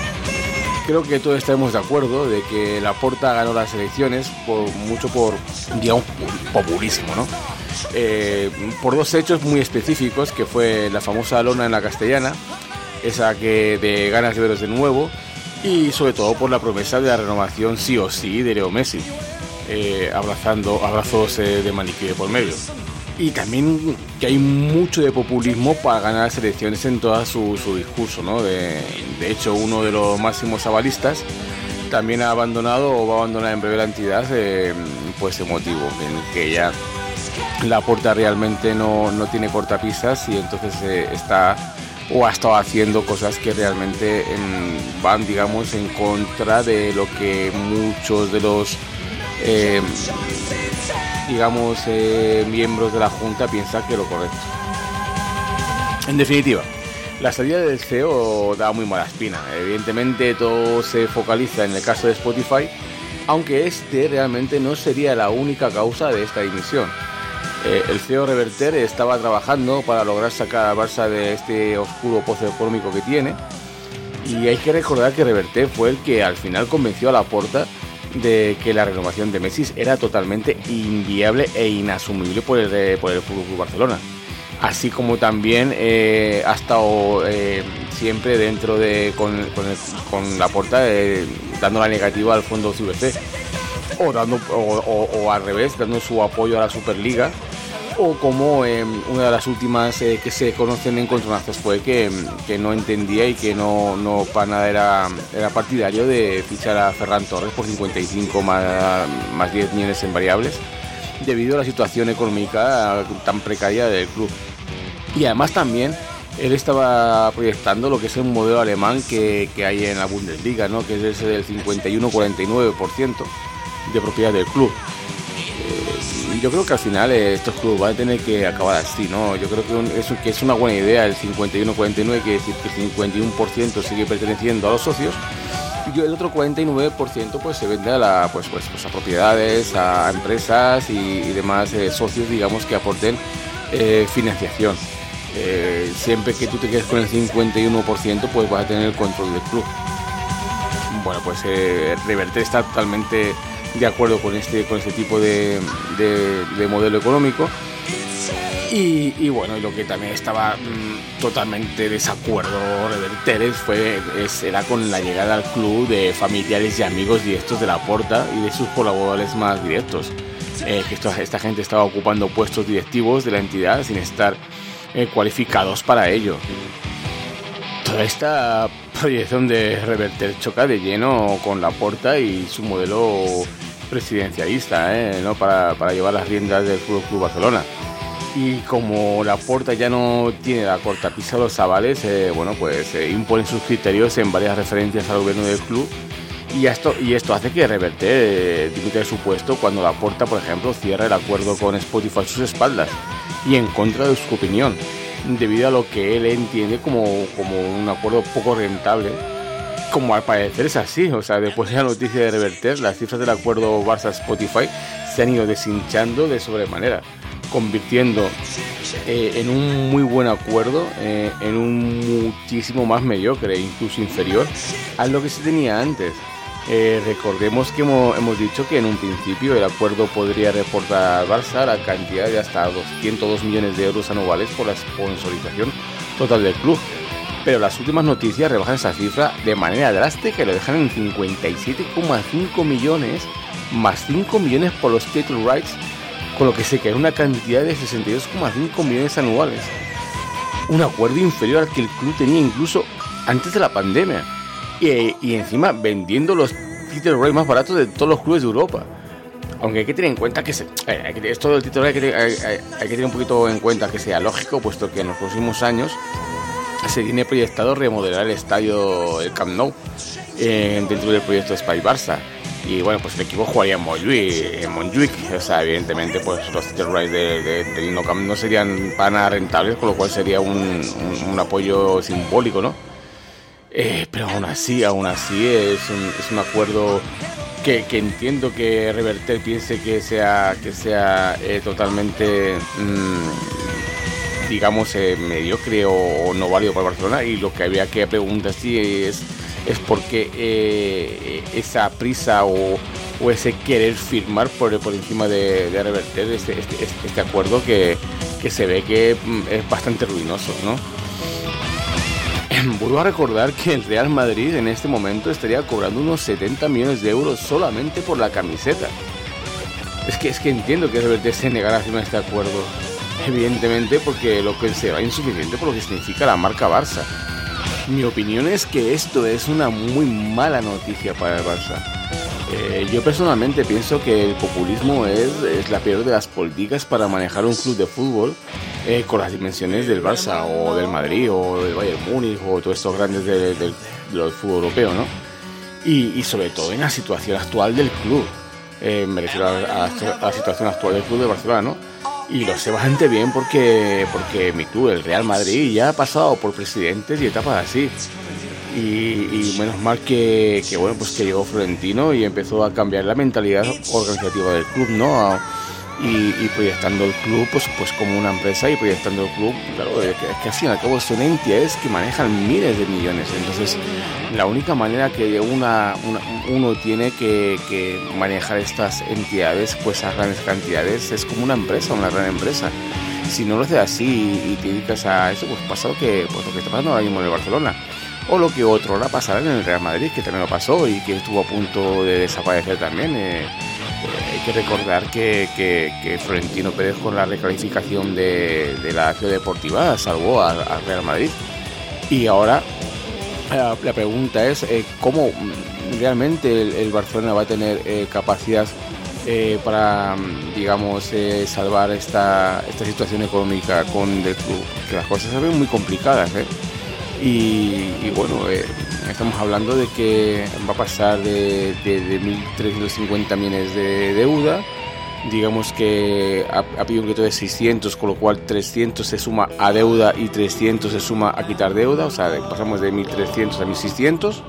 creo que todos estaremos de acuerdo de que Laporta ganó las elecciones por mucho por, digamos, populismo, ¿no? Eh, por dos hechos muy específicos, que fue la famosa lona en la Castellana, esa que de ganas de veros de nuevo, y sobre todo por la promesa de la renovación sí o sí de Leo Messi, eh, abrazando abrazos eh, de maniquí de por medio. Y también que hay mucho de populismo para ganar las elecciones en todo su, su discurso, ¿no? De, de hecho, uno de los máximos avalistas también ha abandonado o va a abandonar en breve la entidad eh, por ese motivo, en que ya Laporta realmente no, no tiene cortapisas y entonces eh, está o ha estado haciendo cosas que realmente en, van, digamos, en contra de lo que muchos de los eh, digamos eh, miembros de la Junta piensan que es lo correcto. En definitiva, la salida del C E O da muy mala espina. Evidentemente todo se focaliza en el caso de Spotify, aunque este realmente no sería la única causa de esta dimisión. Eh, el C E O Reverter estaba trabajando para lograr sacar a Barça de este oscuro pozo económico que tiene, y hay que recordar que Reverter fue el que al final convenció a Laporta de que la renovación de Messi era totalmente inviable e inasumible por el, por el F C Barcelona. Así como también eh, ha estado eh, siempre dentro de con, con, el, con Laporta eh, dando la negativa al fondo C V C, o, dando, o, o, o al revés, dando su apoyo a la Superliga, o como eh, una de las últimas eh, que se conocen encontronazos fue que, que no entendía y que no, no para nada era, era partidario de fichar a Ferran Torres por cincuenta y cinco más, más diez millones en variables, debido a la situación económica tan precaria del club. Y además también él estaba proyectando lo que es un modelo alemán que, que hay en la Bundesliga, ¿no? Que es ese del cincuenta y uno cuarenta y nueve por ciento de propiedad del club. Eh, yo creo que al final eh, estos clubes van a tener que acabar así, ¿no? Yo creo que, un, es, que es una buena idea el cincuenta y uno cuarenta y nueve, quiere decir que el cincuenta y uno por ciento sigue perteneciendo a los socios, y el otro cuarenta y nueve por ciento pues se vende a, la, pues, pues, pues a propiedades, a empresas y, y demás eh, socios, digamos, que aporten eh, financiación. Eh, siempre que tú te quedes con el cincuenta y uno por ciento pues vas a tener el control del club. Bueno, pues eh, Reverter está totalmente de acuerdo con este con este tipo de, de, de modelo económico, y, y bueno, y lo que también estaba mmm, totalmente desacuerdo Reverter fue es, era con la llegada al club de familiares y amigos directos de Laporta y de sus colaboradores más directos, eh, que esto, esta gente estaba ocupando puestos directivos de la entidad sin estar Eh, cualificados para ello. Toda esta proyección de Reverter choca de lleno con Laporta y su modelo presidencialista, ¿eh? ¿no? para, para llevar las riendas del F C Barcelona. Y como Laporta ya no tiene la cortapisa de los avales, eh, bueno, pues eh, imponen sus criterios en varias referencias al gobierno del club, y esto, y esto hace que Reverter eh, dimita de su puesto cuando Laporta, por ejemplo, cierra el acuerdo con Spotify a sus espaldas y en contra de su opinión, debido a lo que él entiende como, como un acuerdo poco rentable, como al parecer es así. O sea, después de la noticia de Reverter, las cifras del acuerdo Barça-Spotify se han ido deshinchando de sobremanera, convirtiendo eh, en un muy buen acuerdo, eh, en un muchísimo más mediocre, incluso inferior a lo que se tenía antes. Eh, recordemos que hemos, hemos dicho que en un principio el acuerdo podría reportar al Barça la cantidad de hasta doscientos dos millones de euros anuales por la sponsorización total del club, pero las últimas noticias rebajan esa cifra de manera drástica y lo dejan en cincuenta y siete coma cinco millones más cinco millones por los title rights, con lo que se queda una cantidad de sesenta y dos coma cinco millones anuales, un acuerdo inferior al que el club tenía incluso antes de la pandemia. Y, y encima vendiendo los title rights más baratos de todos los clubes de Europa. Aunque hay que tener en cuenta que se, eh, hay que, esto del title right hay, hay, hay, hay que tener un poquito en cuenta que sea lógico, puesto que en los próximos años se tiene proyectado remodelar el estadio el Camp Nou eh, dentro del proyecto Spy Barça. Y bueno, pues el equipo jugaría en Montjuic, en Montjuic. O sea, evidentemente pues los title rights de, de, de no, no serían para nada rentables, con lo cual sería un, un, un apoyo simbólico, ¿no? Eh, pero aún así, aún así es un, es un acuerdo que, que entiendo que Reverter piense que sea, que sea eh, totalmente, mmm, digamos, eh, mediocre o, o no válido para Barcelona. Y lo que había que preguntar sí es, es por qué eh, esa prisa o, o ese querer firmar por, por encima de, de Reverter este, este, este acuerdo que, que se ve que es bastante ruinoso, ¿no? vuelvo a recordar que el Real Madrid en este momento estaría cobrando unos setenta millones de euros solamente por la camiseta. Es que, es que entiendo que Reverte se negara a firmar este acuerdo, evidentemente porque lo que se va insuficiente por lo que significa la marca Barça. Mi opinión es que esto es una muy mala noticia para el Barça. Eh, yo personalmente pienso que el populismo es, es la peor de las políticas para manejar un club de fútbol eh, con las dimensiones del Barça o del Madrid o del Bayern Múnich o todos estos grandes del de, de, de fútbol europeo, ¿no? Y, y sobre todo en la situación actual del club. Eh, me refiero a, a, a la situación actual del club de Barcelona, ¿no? Y lo sé bastante bien porque, porque mi club, el Real Madrid, ya ha pasado por presidentes y etapas así. Y, y menos mal que, que bueno, pues que llegó Florentino y empezó a cambiar la mentalidad organizativa del club, ¿no? Y, y proyectando el club pues, pues como una empresa y proyectando el club, claro, es que, es que al fin y al cabo son entidades que manejan miles de millones. Entonces, la única manera que una, una, uno tiene que, que manejar estas entidades, pues a grandes cantidades, es como una empresa, una gran empresa. Si no lo haces así y te dedicas a eso, pues pasa lo que, pues lo que está pasando ahora mismo en el Barcelona. O lo que otro hora pasará en el Real Madrid, que también lo pasó y que estuvo a punto de desaparecer también. Eh, eh, hay que recordar que, que, que Florentino Pérez, con la reclasificación de, de la ciudad deportiva, salvó al, al Real Madrid. Y ahora la, la pregunta es eh, cómo realmente el, el Barcelona va a tener eh, capacidad eh, para, digamos, eh, salvar esta, esta situación económica con el club, que las cosas se ven muy complicadas, ¿eh? Y, y bueno, eh, estamos hablando de que va a pasar de, de, de mil trescientos cincuenta millones de deuda, digamos que ha, ha pedido un crédito de seiscientos, con lo cual trescientos se suma a deuda y trescientos se suma a quitar deuda, o sea, pasamos de mil trescientos a mil seiscientos,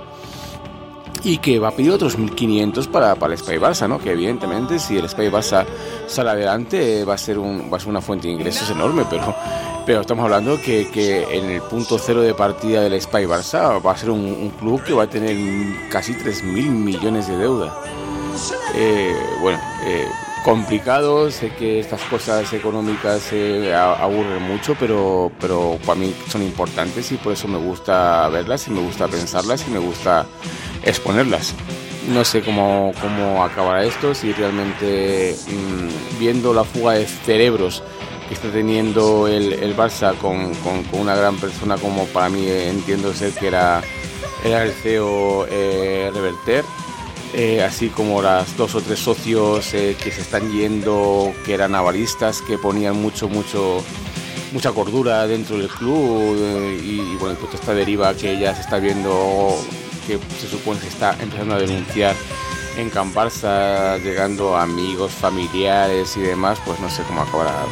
y que va a pedir otros mil quinientos para, para el Espai Barça, ¿no? Que evidentemente si el Espai Barça sale adelante va a ser un, va a ser una fuente de ingresos enorme, pero pero estamos hablando que, que en el punto cero de partida del Espai Barça va a ser un, un club que va a tener casi tres mil millones de deuda. Eh, bueno, eh, complicado, sé que estas cosas económicas eh, aburren mucho, pero, pero para mí son importantes y por eso me gusta verlas y me gusta pensarlas y me gusta exponerlas. No sé cómo, cómo acabará esto, si realmente mmm, viendo la fuga de cerebros que está teniendo el, el Barça con, con, con una gran persona como para mí eh, entiendo ser que era, era el C E O eh, Reverter, eh, así como las dos o tres socios eh, que se están yendo, que eran avaristas, que ponían mucho, mucho, mucha cordura dentro del club eh, y, y bueno, pues esta deriva que ya se está viendo, que se supone que se está empezando a denunciar en Can Barça, llegando a amigos, familiares y demás, pues no sé cómo acabará.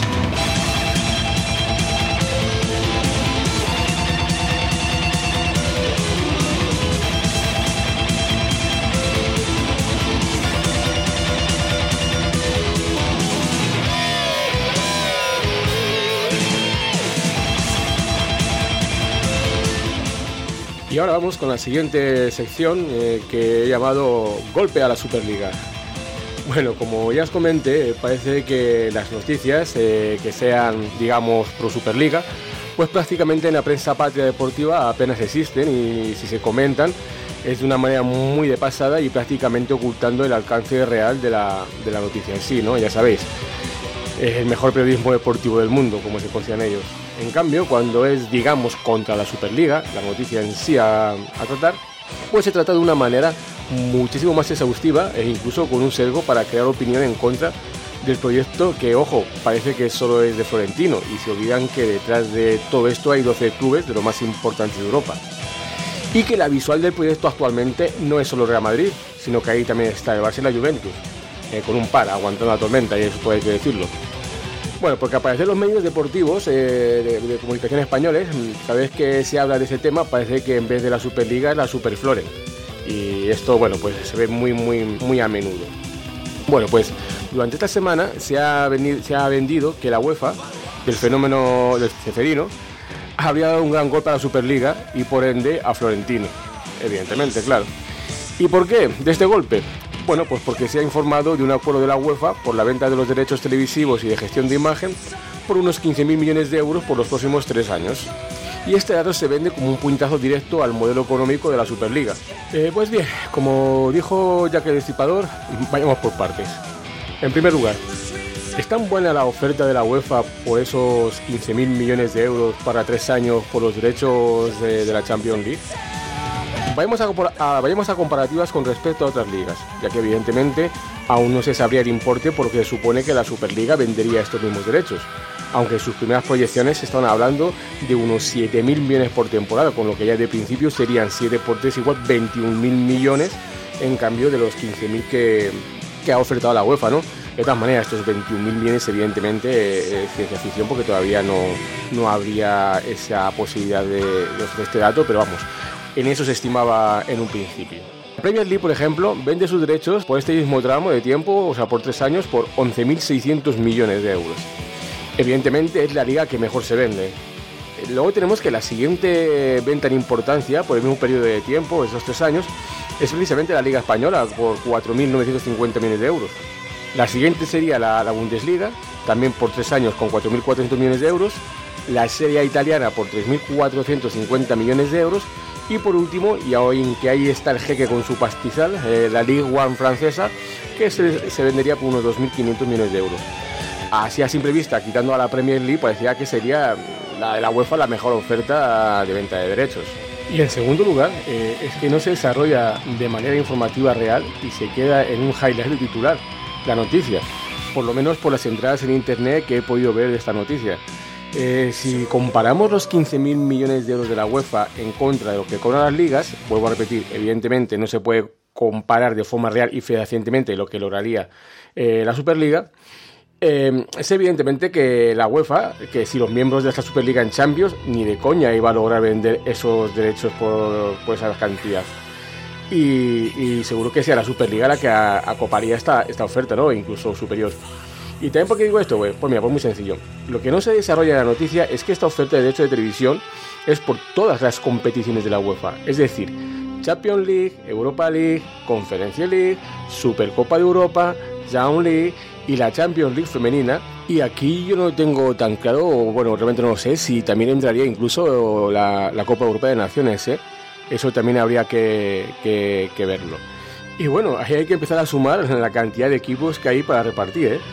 Y ahora vamos con la siguiente sección eh, que he llamado Golpe a la Superliga. Bueno, como ya os comenté, parece que las noticias eh, que sean, digamos, pro Superliga, pues prácticamente en la prensa patria deportiva apenas existen y si se comentan es de una manera muy de pasada y prácticamente ocultando el alcance real de la, de la noticia en sí, ¿no? Ya sabéis, es el mejor periodismo deportivo del mundo, como se consideran ellos. En cambio, cuando es, digamos, contra la Superliga, la noticia en sí a, a tratar, pues se trata de una manera muchísimo más exhaustiva e incluso con un sesgo para crear opinión en contra del proyecto que, ojo, parece que solo es de Florentino y se olvidan que detrás de todo esto hay doce clubes de los más importantes de Europa. Y que la visual del proyecto actualmente no es solo Real Madrid, sino que ahí también está el Barça y la Juventus, eh, con un par aguantando la tormenta, y eso puede que decirlo. Bueno, porque aparecen los medios deportivos eh, de, de comunicación españoles, cada vez que se habla de ese tema parece que en vez de la Superliga es la Superflore. Y esto, bueno, pues se ve muy, muy, muy a menudo. Bueno, pues durante esta semana se ha, venido, se ha vendido que la UEFA, del fenómeno del Ceferino, habría dado un gran golpe a la Superliga y por ende a Florentino, evidentemente, claro. ¿Y por qué de este golpe? Bueno, pues porque se ha informado de un acuerdo de la UEFA por la venta de los derechos televisivos y de gestión de imagen por unos quince mil millones de euros por los próximos tres años. y este dato se vende como un puñetazo directo al modelo económico de la Superliga. Eh, pues bien, como dijo Jack el Destripador, vayamos por partes. En primer lugar, ¿es tan buena la oferta de la UEFA por esos quince mil millones de euros para tres años por los derechos de, de la Champions League? Vayamos a, a, vayamos a comparativas con respecto a otras ligas, ya que evidentemente aún no se sabría el importe porque se supone que la Superliga vendería estos mismos derechos, aunque en sus primeras proyecciones se estaban hablando de unos siete mil millones por temporada, con lo que ya de principio serían siete por tres igual veintiún mil millones en cambio de los quince mil que, que ha ofertado la UEFA, ¿no? De todas maneras, estos veintiún mil millones evidentemente es ciencia ficción porque todavía no, no habría esa posibilidad de, de ofrecer este dato, pero vamos, en eso se estimaba en un principio. La Premier League, por ejemplo, vende sus derechos por este mismo tramo de tiempo, o sea, por tres años, por once mil seiscientos millones de euros. Evidentemente es la liga que mejor se vende. Luego tenemos que la siguiente venta en importancia, por el mismo periodo de tiempo, esos tres años, es precisamente la Liga Española, por cuatro mil novecientos cincuenta millones de euros. La siguiente sería la, la Bundesliga, también por tres años con cuatro mil cuatrocientos millones de euros. La Serie A italiana por tres mil cuatrocientos cincuenta millones de euros. Y por último, y hoy que ahí está el jeque con su pastizal, eh, la Ligue uno francesa, que se, se vendería por unos dos mil quinientos millones de euros. Así a simple vista, quitando a la Premier League, parecía que sería la de la UEFA la mejor oferta de venta de derechos. Y en segundo lugar, eh, es que no se desarrolla de manera informativa real y se queda en un highlight de titular la noticia, por lo menos por las entradas en internet que he podido ver de esta noticia. Eh, si comparamos los quince mil millones de euros de la UEFA en contra de lo que cobran las ligas, vuelvo a repetir, evidentemente no se puede comparar de forma real y fehacientemente lo que lograría eh, la Superliga, eh, es evidentemente que la UEFA, que si los miembros de esta Superliga en Champions, ni de coña iba a lograr vender esos derechos por, por esa cantidad. Y, y seguro que sea la Superliga la que a, acoparía esta, esta oferta, ¿no? Incluso superior. ¿Y también por qué digo esto? Pues mira, pues muy sencillo. Lo que no se desarrolla en la noticia es que esta oferta de derechos de televisión es por todas las competiciones de la UEFA. Es decir, Champions League, Europa League, Conference League, Supercopa de Europa, Young League y la Champions League femenina. Y aquí yo no tengo tan claro, o bueno, realmente no lo sé, si también entraría incluso la, la Copa Europea de Naciones, ¿eh? Eso también habría que, que, que verlo. Y bueno, ahí hay que empezar a sumar la cantidad de equipos que hay para repartir, ¿eh?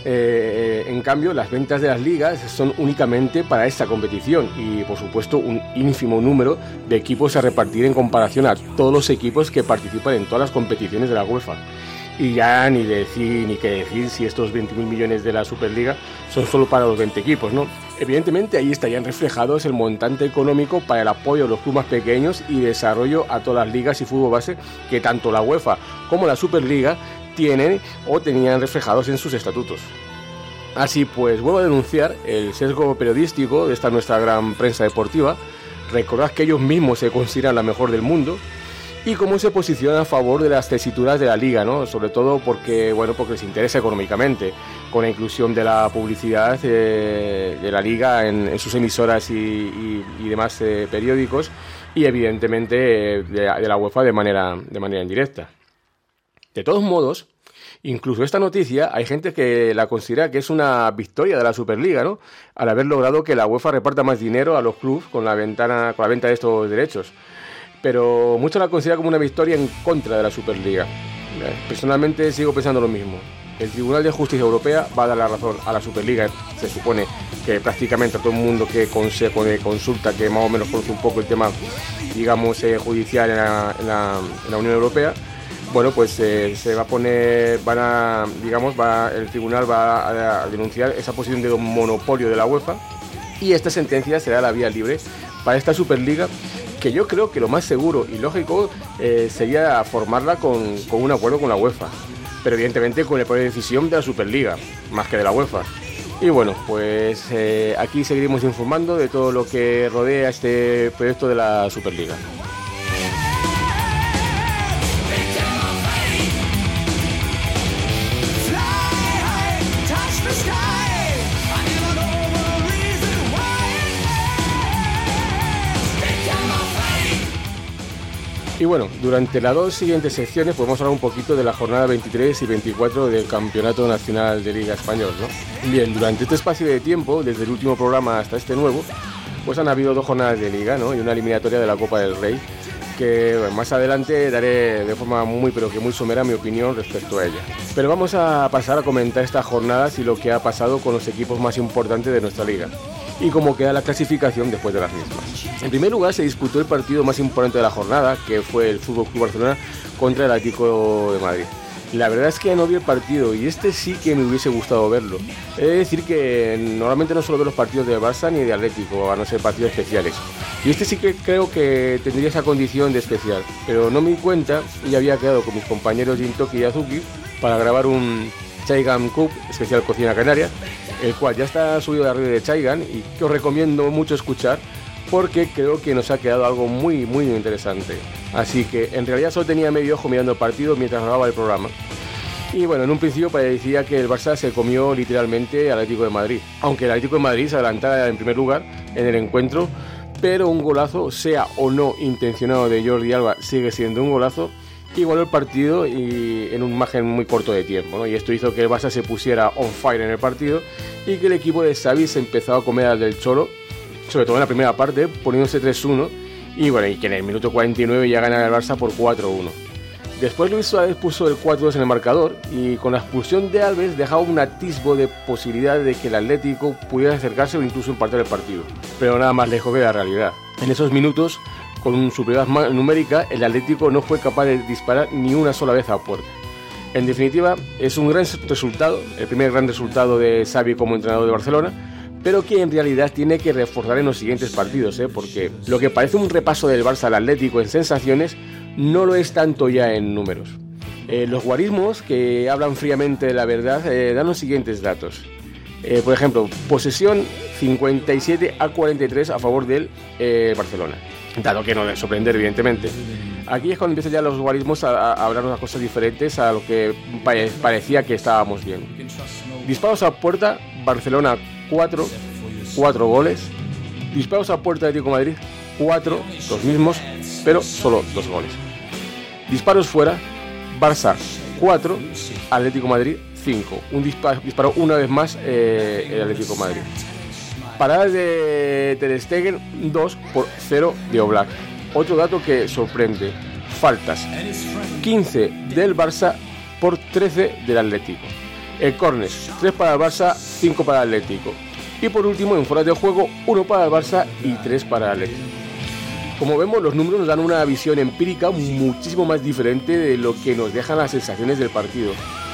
Eh, en cambio, las ventas de las ligas son únicamente para esta competición y, por supuesto, un ínfimo número de equipos a repartir en comparación a todos los equipos que participan en todas las competiciones de la UEFA. Y ya ni decir ni que decir si estos veinte mil millones de la Superliga son solo para los veinte equipos, ¿no? Evidentemente ahí estarían reflejados el montante económico para el apoyo a los clubes más pequeños y desarrollo a todas las ligas y fútbol base que tanto la UEFA como la Superliga tienen o tenían reflejados en sus estatutos. Así pues, vuelvo a denunciar el sesgo periodístico de esta nuestra gran prensa deportiva. Recordad que ellos mismos se consideran la mejor del mundo y cómo se posicionan a favor de las tesituras de la liga, ¿no? Sobre todo porque, bueno, porque les interesa económicamente, con la inclusión de la publicidad eh, de la liga en, en sus emisoras y, y, y demás eh, periódicos y evidentemente eh, de, de la UEFA de manera, de manera indirecta. De todos modos, incluso esta noticia hay gente que la considera que es una victoria de la Superliga, ¿no? Al haber logrado que la UEFA reparta más dinero a los clubes con la ventana, con la venta de estos derechos. Pero muchos la consideran como una victoria en contra de la Superliga. Personalmente sigo pensando lo mismo. El Tribunal de Justicia Europea va a dar la razón a la Superliga. Se supone que prácticamente a todo el mundo que consejo de consulta, que más o menos conoce un poco el tema, digamos, eh, judicial en la, en, la, en la Unión Europea, bueno, pues eh, se va a poner, van a, digamos, va, el tribunal va a, a denunciar esa posición de monopolio de la UEFA y esta sentencia será la vía libre para esta Superliga, que yo creo que lo más seguro y lógico eh, sería formarla con, con un acuerdo con la UEFA, pero evidentemente con el poder de decisión de la Superliga, más que de la UEFA. Y bueno, pues eh, aquí seguiremos informando de todo lo que rodea este proyecto de la Superliga. Y bueno, durante las dos siguientes secciones podemos hablar un poquito de la jornada veintitrés y veinticuatro del Campeonato Nacional de Liga Español, ¿no? Bien, durante este espacio de tiempo, desde el último programa hasta este nuevo, pues han habido dos jornadas de Liga, ¿no? Y una eliminatoria de la Copa del Rey, que bueno, más adelante daré de forma muy pero que muy somera mi opinión respecto a ella. Pero vamos a pasar a comentar estas jornadas y lo que ha pasado con los equipos más importantes de nuestra liga y cómo queda la clasificación después de las mismas. En primer lugar se disputó el partido más importante de la jornada, que fue el F C Barcelona contra el Atlético de Madrid. La verdad es que no vi el partido y este sí que me hubiese gustado verlo. He de decir que normalmente no suelo ver los partidos de Barça ni de Atlético, a no ser partidos especiales. Y este sí que creo que tendría esa condición de especial. Pero no me di cuenta y había quedado con mis compañeros Jintoki y Azuki para grabar un Chaigan Cup especial Cocina Canaria, el cual ya está subido a la red de Chaigan y que os recomiendo mucho escuchar, porque creo que nos ha quedado algo muy muy interesante. Así que en realidad solo tenía medio ojo mirando el partido mientras grababa el programa. Y bueno, en un principio parecía que el Barça se comió literalmente al Atlético de Madrid, aunque el Atlético de Madrid se adelantara en primer lugar en el encuentro, pero un golazo, sea o no intencionado, de Jordi Alba, sigue siendo un golazo, igualó el partido y en un margen muy corto de tiempo, ¿no? Y esto hizo que el Barça se pusiera on fire en el partido y que el equipo de Xavi se empezaba a comer al del Cholo, sobre todo en la primera parte, poniéndose tres uno, y bueno, y que en el minuto cuarenta y nueve ya gana el Barça por cuatro uno. Después Luis Suárez puso el cuatro dos en el marcador y con la expulsión de Alves dejaba un atisbo de posibilidad de que el Atlético pudiera acercarse o incluso empatar el partido, pero nada más lejos de la realidad. En esos minutos, con superioridad numérica, el Atlético no fue capaz de disparar ni una sola vez a puerta. En definitiva, es un gran resultado, el primer gran resultado de Xavi como entrenador de Barcelona, pero que en realidad tiene que reforzar en los siguientes partidos, ¿eh? Porque lo que parece un repaso del Barça al Atlético en sensaciones no lo es tanto ya en números. Eh, los guarismos que hablan fríamente de la verdad eh, dan los siguientes datos. Eh, por ejemplo, posesión cincuenta y siete a cuarenta y tres a favor del eh, Barcelona, dado que no debe sorprender evidentemente. Aquí es cuando empiezan ya los guarismos a, a hablar unas cosas diferentes a lo que pare, parecía que estábamos bien. Disparos a puerta, Barcelona cuatro, cuatro goles. Disparos a puerta de Atlético de Madrid, cuatro, los mismos, pero solo dos goles. Disparos fuera, Barça cuatro, Atlético de Madrid cinco. Un disparo, disparó una vez más eh, el Atlético de Madrid. Paradas de Ter Stegen, dos por cero de Oblak. Otro dato que sorprende, faltas, quince del Barça por trece del Atlético. El córner, tres para el Barça, cinco para el Atlético. Y por último, en fuera de juego, uno para el Barça y tres para el Atlético. Como vemos, los números nos dan una visión empírica muchísimo más diferente de lo que nos dejan las sensaciones del partido.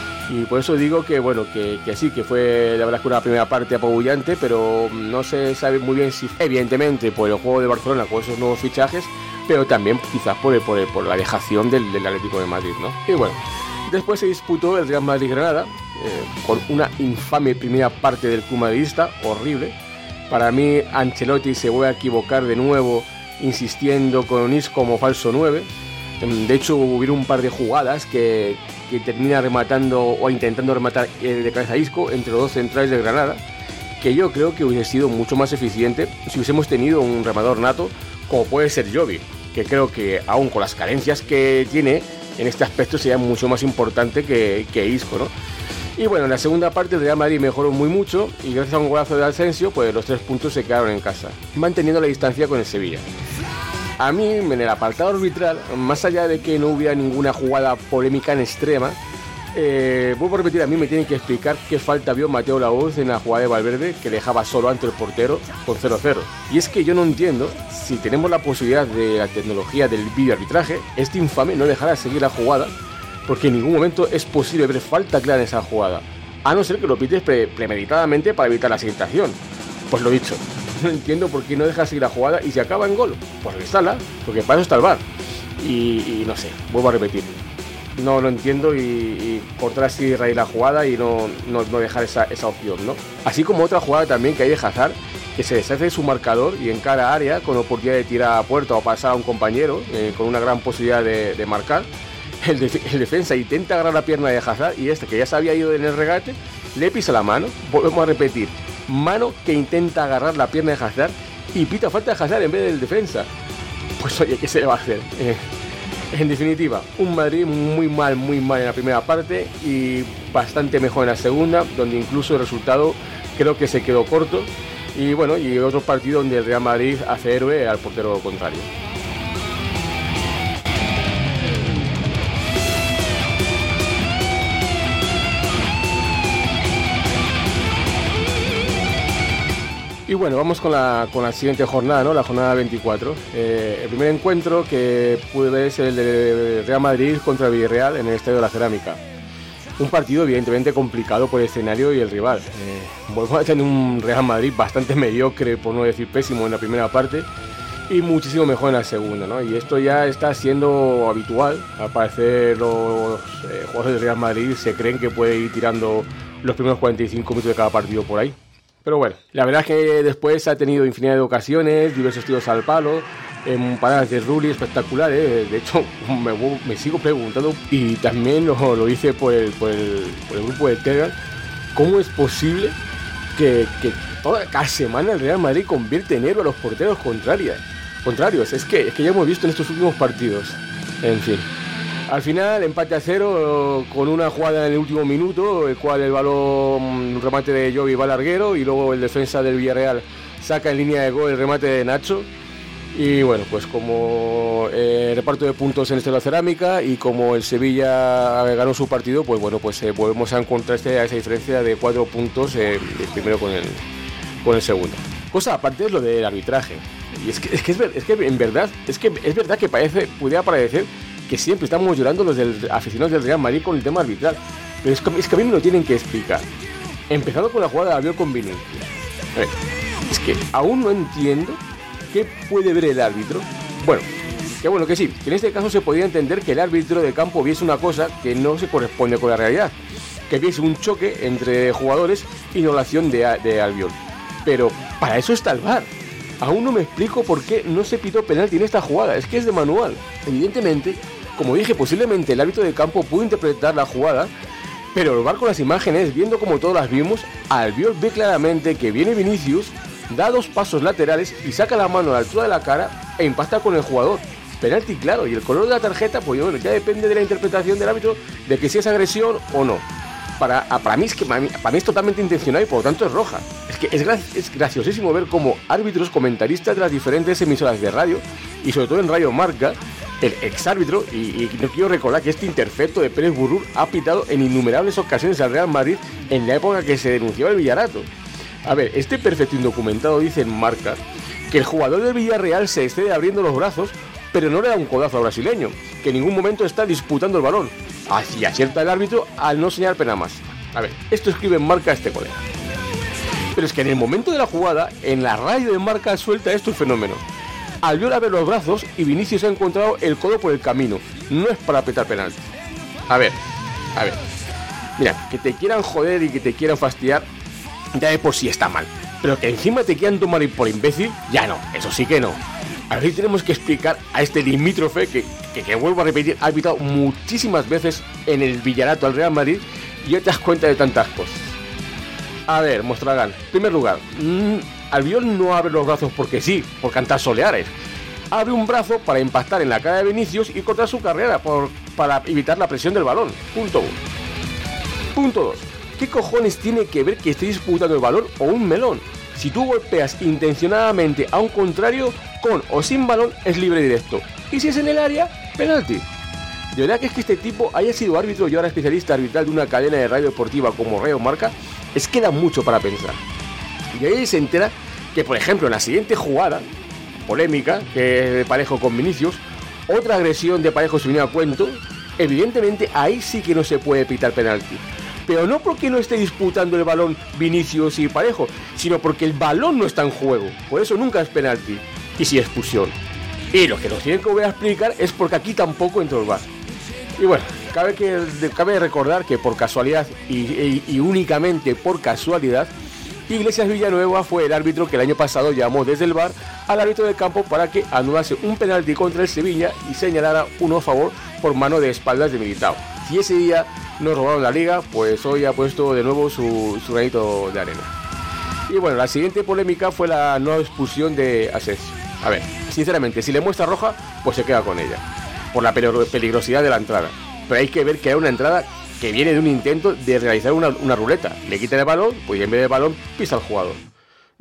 Y por eso digo que bueno, que, que sí, que fue la verdad que una primera parte apabullante, pero no se sabe muy bien si evidentemente por el juego de Barcelona con esos nuevos fichajes, pero también quizás por, el, por, el, por la dejación del, del Atlético de Madrid, ¿no? Y bueno, después se disputó el Real Madrid-Granada, eh, con una infame primera parte del club madridista, horrible. Para mí, Ancelotti se vuelve a equivocar de nuevo, insistiendo con Isco como falso nueve. De hecho, hubieron un par de jugadas que, que termina rematando o intentando rematar de cabeza a Isco entre los dos centrales de Granada, que yo creo que hubiese sido mucho más eficiente si hubiésemos tenido un rematador nato como puede ser Jovic, que creo que aún con las carencias que tiene en este aspecto sería mucho más importante que, que Isco, ¿no? Y bueno, en la segunda parte el Real Madrid mejoró muy mucho y gracias a un golazo de Asensio, pues los tres puntos se quedaron en casa, manteniendo la distancia con el Sevilla. A mí, en el apartado arbitral, más allá de que no hubiera ninguna jugada polémica en extrema, eh, vuelvo a repetir, a mí me tienen que explicar qué falta vio Mateo Laoz en la jugada de Valverde que dejaba solo ante el portero con cero cero. Y es que yo no entiendo, si tenemos la posibilidad de la tecnología del videoarbitraje, este infame no dejará seguir la jugada, porque en ningún momento es posible ver falta clara en esa jugada, a no ser que lo pites pre- premeditadamente para evitar la siguiente acción. Pues lo dicho, no entiendo por qué no deja seguir la jugada y se acaba en gol. Pues restarla, porque para eso está el V A R. Y, y no sé, vuelvo a repetir. No lo entiendo y, y cortar así de raíz la jugada y no, no, no dejar esa, esa opción, ¿no? Así como otra jugada también que hay de Hazard, que se deshace de su marcador y encara a área con oportunidad de tirar a puerta o pasar a un compañero, eh, con una gran posibilidad de, de marcar. El, def- el defensa intenta agarrar la pierna de Hazard y este, que ya se había ido en el regate, le pisa la mano. Volvemos a repetir, mano que intenta agarrar la pierna de Hazard y pita falta de Hazard en vez del defensa. Pues oye, ¿qué se le va a hacer? Eh, en definitiva, un Madrid muy mal, muy mal en la primera parte y bastante mejor en la segunda, donde incluso el resultado creo que se quedó corto. Y bueno, y otro partido donde el Real Madrid hace héroe al portero contrario. Y bueno, vamos con la, con la siguiente jornada, ¿no? La jornada veinticuatro. Eh, el primer encuentro que pude ver es el de Real Madrid contra el Villarreal en el Estadio de la Cerámica. Un partido evidentemente complicado por el escenario y el rival. Eh, volvemos a tener un Real Madrid bastante mediocre, por no decir pésimo, en la primera parte y muchísimo mejor en la segunda, ¿no? Y esto ya está siendo habitual. Al parecer los eh, jugadores del Real Madrid se creen que puede ir tirando los primeros cuarenta y cinco minutos de cada partido por ahí. Pero bueno, la verdad es que después ha tenido infinidad de ocasiones, diversos tiros al palo, en paradas de Rulli espectaculares. De hecho, me, me sigo preguntando, y también lo, lo hice por el, por, el, por el grupo de Telegram, ¿cómo es posible que, que toda cada semana el Real Madrid convierte en héroe a los porteros contrarios? contrarios? Es que, es que ya hemos visto en estos últimos partidos. En fin. Al final, empate a cero con una jugada en el último minuto, el cual el balón, un remate de Jovi va larguero y luego el defensa del Villarreal saca en línea de gol el remate de Nacho. Y bueno, pues como eh, reparto de puntos en este de la Cerámica y como el Sevilla ganó su partido, pues bueno, pues eh, volvemos a encontrar este, esa diferencia de cuatro puntos, eh, el primero con el, con el segundo. Cosa aparte es lo del arbitraje. Y es que es, que es, ver, es que en verdad, es que es verdad que parece, pudiera parecer que siempre estamos llorando los del, aficionados del Real Madrid con el tema arbitral. Pero es que, es que a mí me lo tienen que explicar. Empezando con la jugada de Albiol con Vinicius. A ver, es que aún no entiendo qué puede ver el árbitro. Bueno, que bueno, que sí, que en este caso se podría entender que el árbitro de campo viese una cosa que no se corresponde con la realidad. Que viese un choque entre jugadores y no la acción de, de Albiol. Pero para eso está el V A R. Aún no me explico por qué no se pitó penalti en esta jugada. Es que es de manual. Evidentemente, como dije, posiblemente el árbitro de campo pudo interpretar la jugada, pero el V A R con las imágenes, viendo como todas las vimos, Albiol ve claramente que viene Vinicius, da dos pasos laterales y saca la mano a la altura de la cara e impacta con el jugador. Penalti claro, y el color de la tarjeta, pues bueno, ya depende de la interpretación del árbitro de que si es agresión o no. Para, para, mí es que, para, mí, para mí es totalmente intencional y por lo tanto es roja. Es que es, gra es graciosísimo ver cómo árbitros, comentaristas de las diferentes emisoras de radio y sobre todo en Radio Marca, el exárbitro, y, y no quiero recordar que este imperfecto de Pérez Burrur ha pitado en innumerables ocasiones al Real Madrid en la época que se denunciaba el Villarato. A ver, este perfecto indocumentado dice en Marca que el jugador del Villarreal se excede abriendo los brazos, pero no le da un codazo al brasileño, que en ningún momento está disputando el balón. Así acierta el árbitro al no señalar pena más. A ver, esto escribe en Marca este colega. Pero es que en el momento de la jugada, en la radio de Marca suelta esto el fenómeno. Albiol abre los brazos y Vinicius ha encontrado el codo por el camino. No es para petar penalti. A ver, a ver. Mira, que te quieran joder y que te quieran fastidiar, ya de por sí está mal. Pero que encima te quieran tomar por imbécil, ya no, eso sí que no. A ver si tenemos que explicar a este limítrofe que, que, que vuelvo a repetir, ha pitado muchísimas veces en el Villarato al Real Madrid y ya te das cuenta de tantas cosas. A ver, Mostragán, en primer lugar, mmm, Albiol no abre los brazos porque sí, por cantar soleares. Abre un brazo para impactar en la cara de Vinicius y cortar su carrera por, para evitar la presión del balón. Punto uno. Punto dos. ¿Qué cojones tiene que ver que esté disputando el balón o un melón? Si tú golpeas intencionadamente a un contrario, con o sin balón, es libre directo. Y si es en el área, penalti. De verdad que es que este tipo haya sido árbitro y ahora especialista arbitral de una cadena de radio deportiva como Radio Marca, es que da mucho para pensar. Y ahí se entera que, por ejemplo, en la siguiente jugada, polémica, que es de Parejo con Vinicius, otra agresión de Parejo se viene a cuento, evidentemente ahí sí que no se puede pitar penalti. Pero no porque no esté disputando el balón Vinicius y Parejo, sino porque el balón no está en juego. Por eso nunca es penalti. Y sí expulsión. Y lo que nos tienen que volver a explicar es porque aquí tampoco entró el V A R. Y bueno, cabe, que, cabe recordar que por casualidad y, y, y únicamente por casualidad, Iglesias Villanueva fue el árbitro que el año pasado llamó desde el V A R al árbitro de campo para que anulase un penalti contra el Sevilla y señalara uno a favor por mano de espaldas de Militao. Si ese día nos robaron la liga, pues hoy ha puesto de nuevo su, su granito de arena. Y bueno, la siguiente polémica fue la no expulsión de Asensio. A ver, sinceramente, si le muestra roja, pues se queda con ella, por la peligrosidad de la entrada. Pero hay que ver que hay una entrada que viene de un intento de realizar una, una ruleta. Le quitan el balón, pues en vez de balón, pisa al jugador.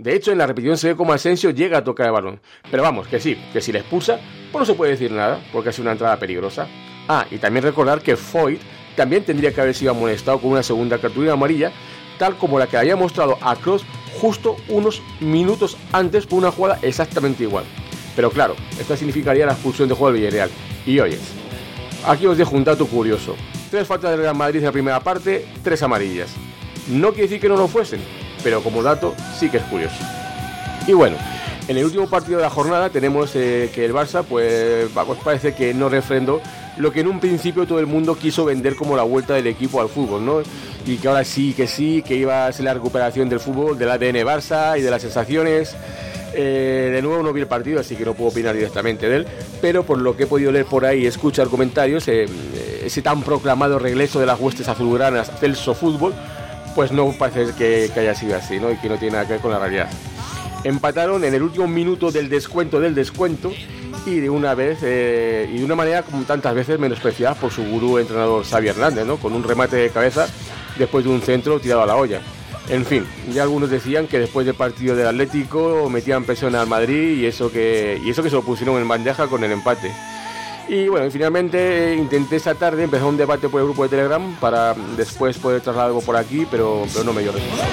De hecho, en la repetición se ve como Asensio llega a tocar el balón. Pero vamos, que sí, que si le expulsa, pues no se puede decir nada, porque ha sido una entrada peligrosa. Ah, y también recordar que Foyt también tendría que haber sido amonestado con una segunda cartulina amarilla, tal como la que había mostrado a Kroos justo unos minutos antes por una jugada exactamente igual. Pero claro, esto significaría la expulsión de juego del Villarreal. Y oyes, aquí os dejo un dato curioso. Tres faltas del Real Madrid en la primera parte, tres amarillas. No quiere decir que no lo fuesen, pero como dato sí que es curioso. Y bueno, en el último partido de la jornada tenemos eh, que el Barça, pues, pues parece que no refrendó lo que en un principio todo el mundo quiso vender como la vuelta del equipo al fútbol, ¿no? Y que ahora sí, que sí, que iba a ser la recuperación del fútbol, del A D N Barça y de las sensaciones. Eh, de nuevo no vi el partido, así que no puedo opinar directamente de él, pero por lo que he podido leer por ahí y escuchar comentarios, eh, ese tan proclamado regreso de las huestes azulgranas Celso Fútbol, pues no parece que, que haya sido así, ¿no? Y que no tiene nada que ver con la realidad. Empataron en el último minuto del descuento del descuento y de una vez eh, y de una manera como tantas veces menospreciada por su gurú entrenador Xavi Hernández, ¿no? Con un remate de cabeza después de un centro tirado a la olla. En fin, ya algunos decían que después del partido del Atlético metían presión al Madrid y eso que y eso que se lo pusieron en bandeja con el empate. Y bueno, y finalmente intenté esta tarde empezar un debate por el grupo de Telegram para después poder trasladar algo por aquí, pero, pero no me dio resultado.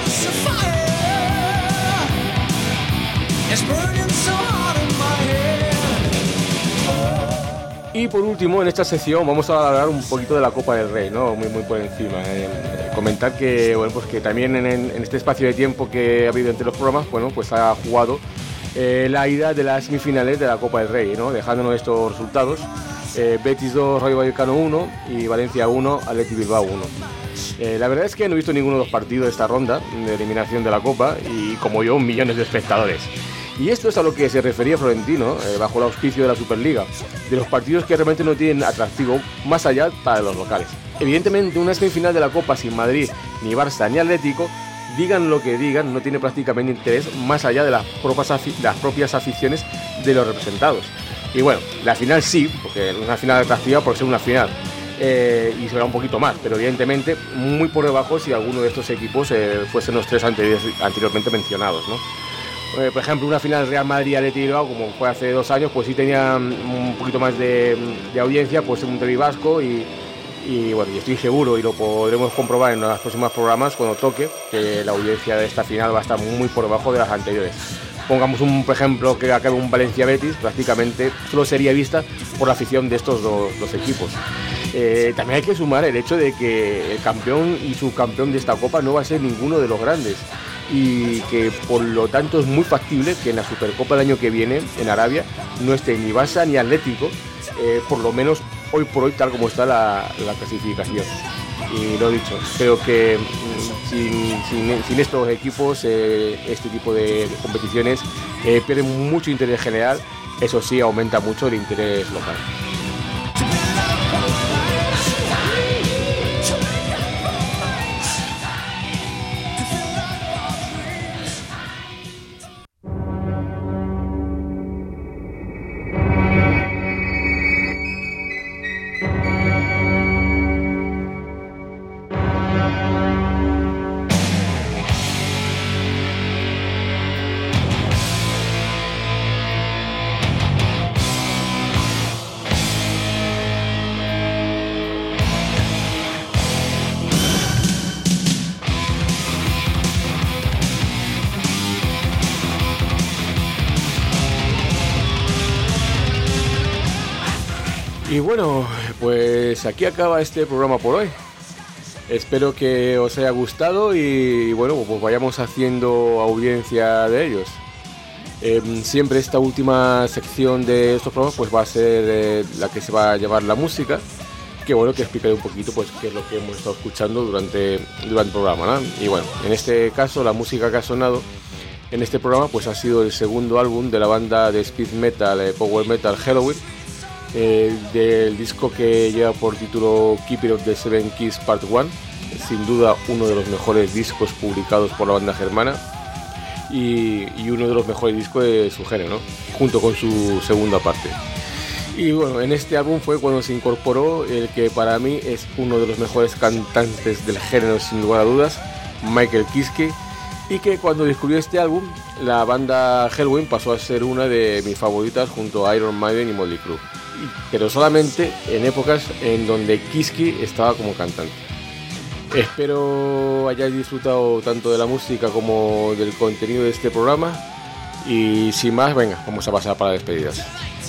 Y por último, en esta sección vamos a hablar un poquito de la Copa del Rey, ¿no? Muy, muy por encima. Eh, comentar que, bueno, pues que también en, en este espacio de tiempo que ha habido entre los programas, bueno, pues ha jugado eh, la ida de las semifinales de la Copa del Rey, ¿no? Dejándonos estos resultados: eh, Betis dos, Rayo Vallecano uno y Valencia uno, Athletic Bilbao uno. Eh, la verdad es que no he visto ninguno de los partidos de esta ronda de eliminación de la Copa y, como yo, millones de espectadores. Y esto es a lo que se refería Florentino, eh, bajo el auspicio de la Superliga, de los partidos que realmente no tienen atractivo más allá para los locales. Evidentemente, una semifinal de la Copa sin Madrid, ni Barça, ni Atlético, digan lo que digan, no tiene prácticamente interés más allá de las propias, afi- las propias aficiones de los representados. Y bueno, la final sí, porque es una final atractiva por ser una final, eh, y será un poquito más, pero evidentemente muy por debajo si alguno de estos equipos eh, fuesen los tres anteri- anteriormente mencionados, ¿no? Eh, por ejemplo, una final Real Madrid-Athletic Bilbao, como fue hace dos años, pues sí tenía un poquito más de, de audiencia, pues un derbi vasco y, y bueno, y estoy seguro, y lo podremos comprobar en los próximos programas cuando toque, que la audiencia de esta final va a estar muy por debajo de las anteriores. Pongamos un por ejemplo que acabe un Valencia-Betis, prácticamente solo sería vista por la afición de estos dos, dos equipos. Eh, también hay que sumar el hecho de que el campeón y subcampeón de esta Copa no va a ser ninguno de los grandes, y que por lo tanto es muy factible que en la Supercopa del año que viene en Arabia no esté ni Barça ni Atlético, eh, por lo menos hoy por hoy tal como está la, la clasificación. Y lo dicho, creo que sin, sin, sin estos equipos eh, este tipo de competiciones eh, pierden mucho interés general, eso sí aumenta mucho el interés local. Y bueno, pues aquí acaba este programa por hoy. Espero que os haya gustado y bueno, pues vayamos haciendo audiencia de ellos. Eh, siempre esta última sección de estos programas pues va a ser eh, la que se va a llevar la música, que bueno, que explicaré un poquito pues qué es lo que hemos estado escuchando durante, durante el programa, ¿no? Y bueno, en este caso la música que ha sonado en este programa pues ha sido el segundo álbum de la banda de speed metal, eh, power metal Helloween, eh, del disco que lleva por título Keeper of the Seven Keys Part uno, sin duda uno de los mejores discos publicados por la banda germana y, y uno de los mejores discos de su género, ¿no? Junto con su segunda parte. Y bueno, en este álbum fue cuando se incorporó el que para mí es uno de los mejores cantantes del género sin lugar a dudas, Michael Kiske, y que cuando descubrí este álbum, la banda Helloween pasó a ser una de mis favoritas junto a Iron Maiden y Motley Crue, pero solamente en épocas en donde Kiski estaba como cantante. Espero hayáis disfrutado tanto de la música como del contenido de este programa, y sin más, venga, vamos a pasar para despedidas.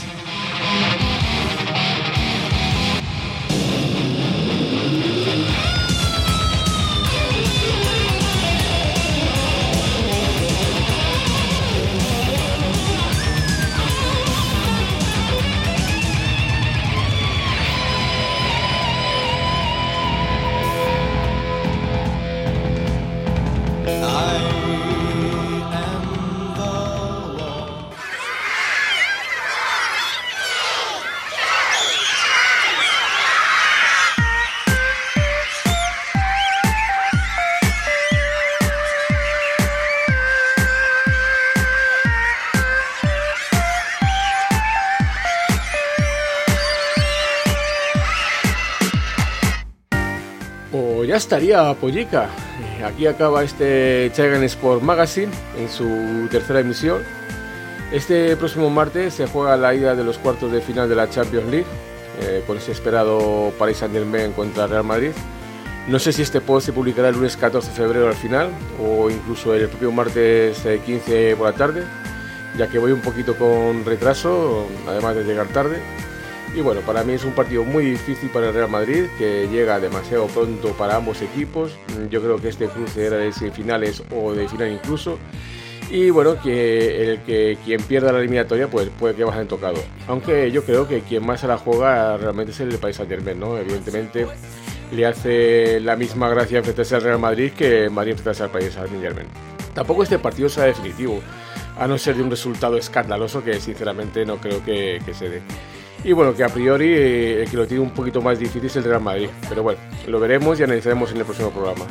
Ya estaría, Pollica. Aquí acaba este Chaigan Sport Magazine en su tercera emisión. Este próximo martes se juega la ida de los cuartos de final de la Champions League, eh, con ese esperado Paris Saint-Germain contra Real Madrid. No sé si este post se publicará el lunes catorce de febrero al final, o incluso el propio martes quince por la tarde, ya que voy un poquito con retraso, además de llegar tarde. Y bueno, para mí es un partido muy difícil para el Real Madrid, que llega demasiado pronto para ambos equipos. Yo creo que este cruce era de semifinales o de final incluso. Y bueno, que el que quien pierda la eliminatoria pues puede que bajen tocado. Aunque yo creo que quien más se la juega realmente es el Paris Saint-Germain, ¿no? Evidentemente le hace la misma gracia enfrentarse al Real Madrid que Madrid enfrentarse al Paris Saint-Germain. Tampoco este partido sea definitivo, a no ser de un resultado escandaloso que sinceramente no creo que, que se dé. Y bueno, que a priori eh, el que lo tiene un poquito más difícil es el Real Madrid. Pero bueno, lo veremos y analizaremos en el próximo programa.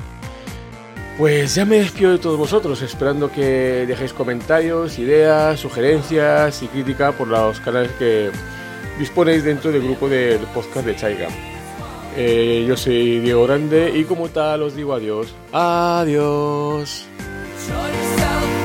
Pues ya me despido de todos vosotros, esperando que dejéis comentarios, ideas, sugerencias y crítica por los canales que disponéis dentro del grupo del podcast de Chaigan. Eh, yo soy Diego Grande y como tal os digo adiós. Adiós.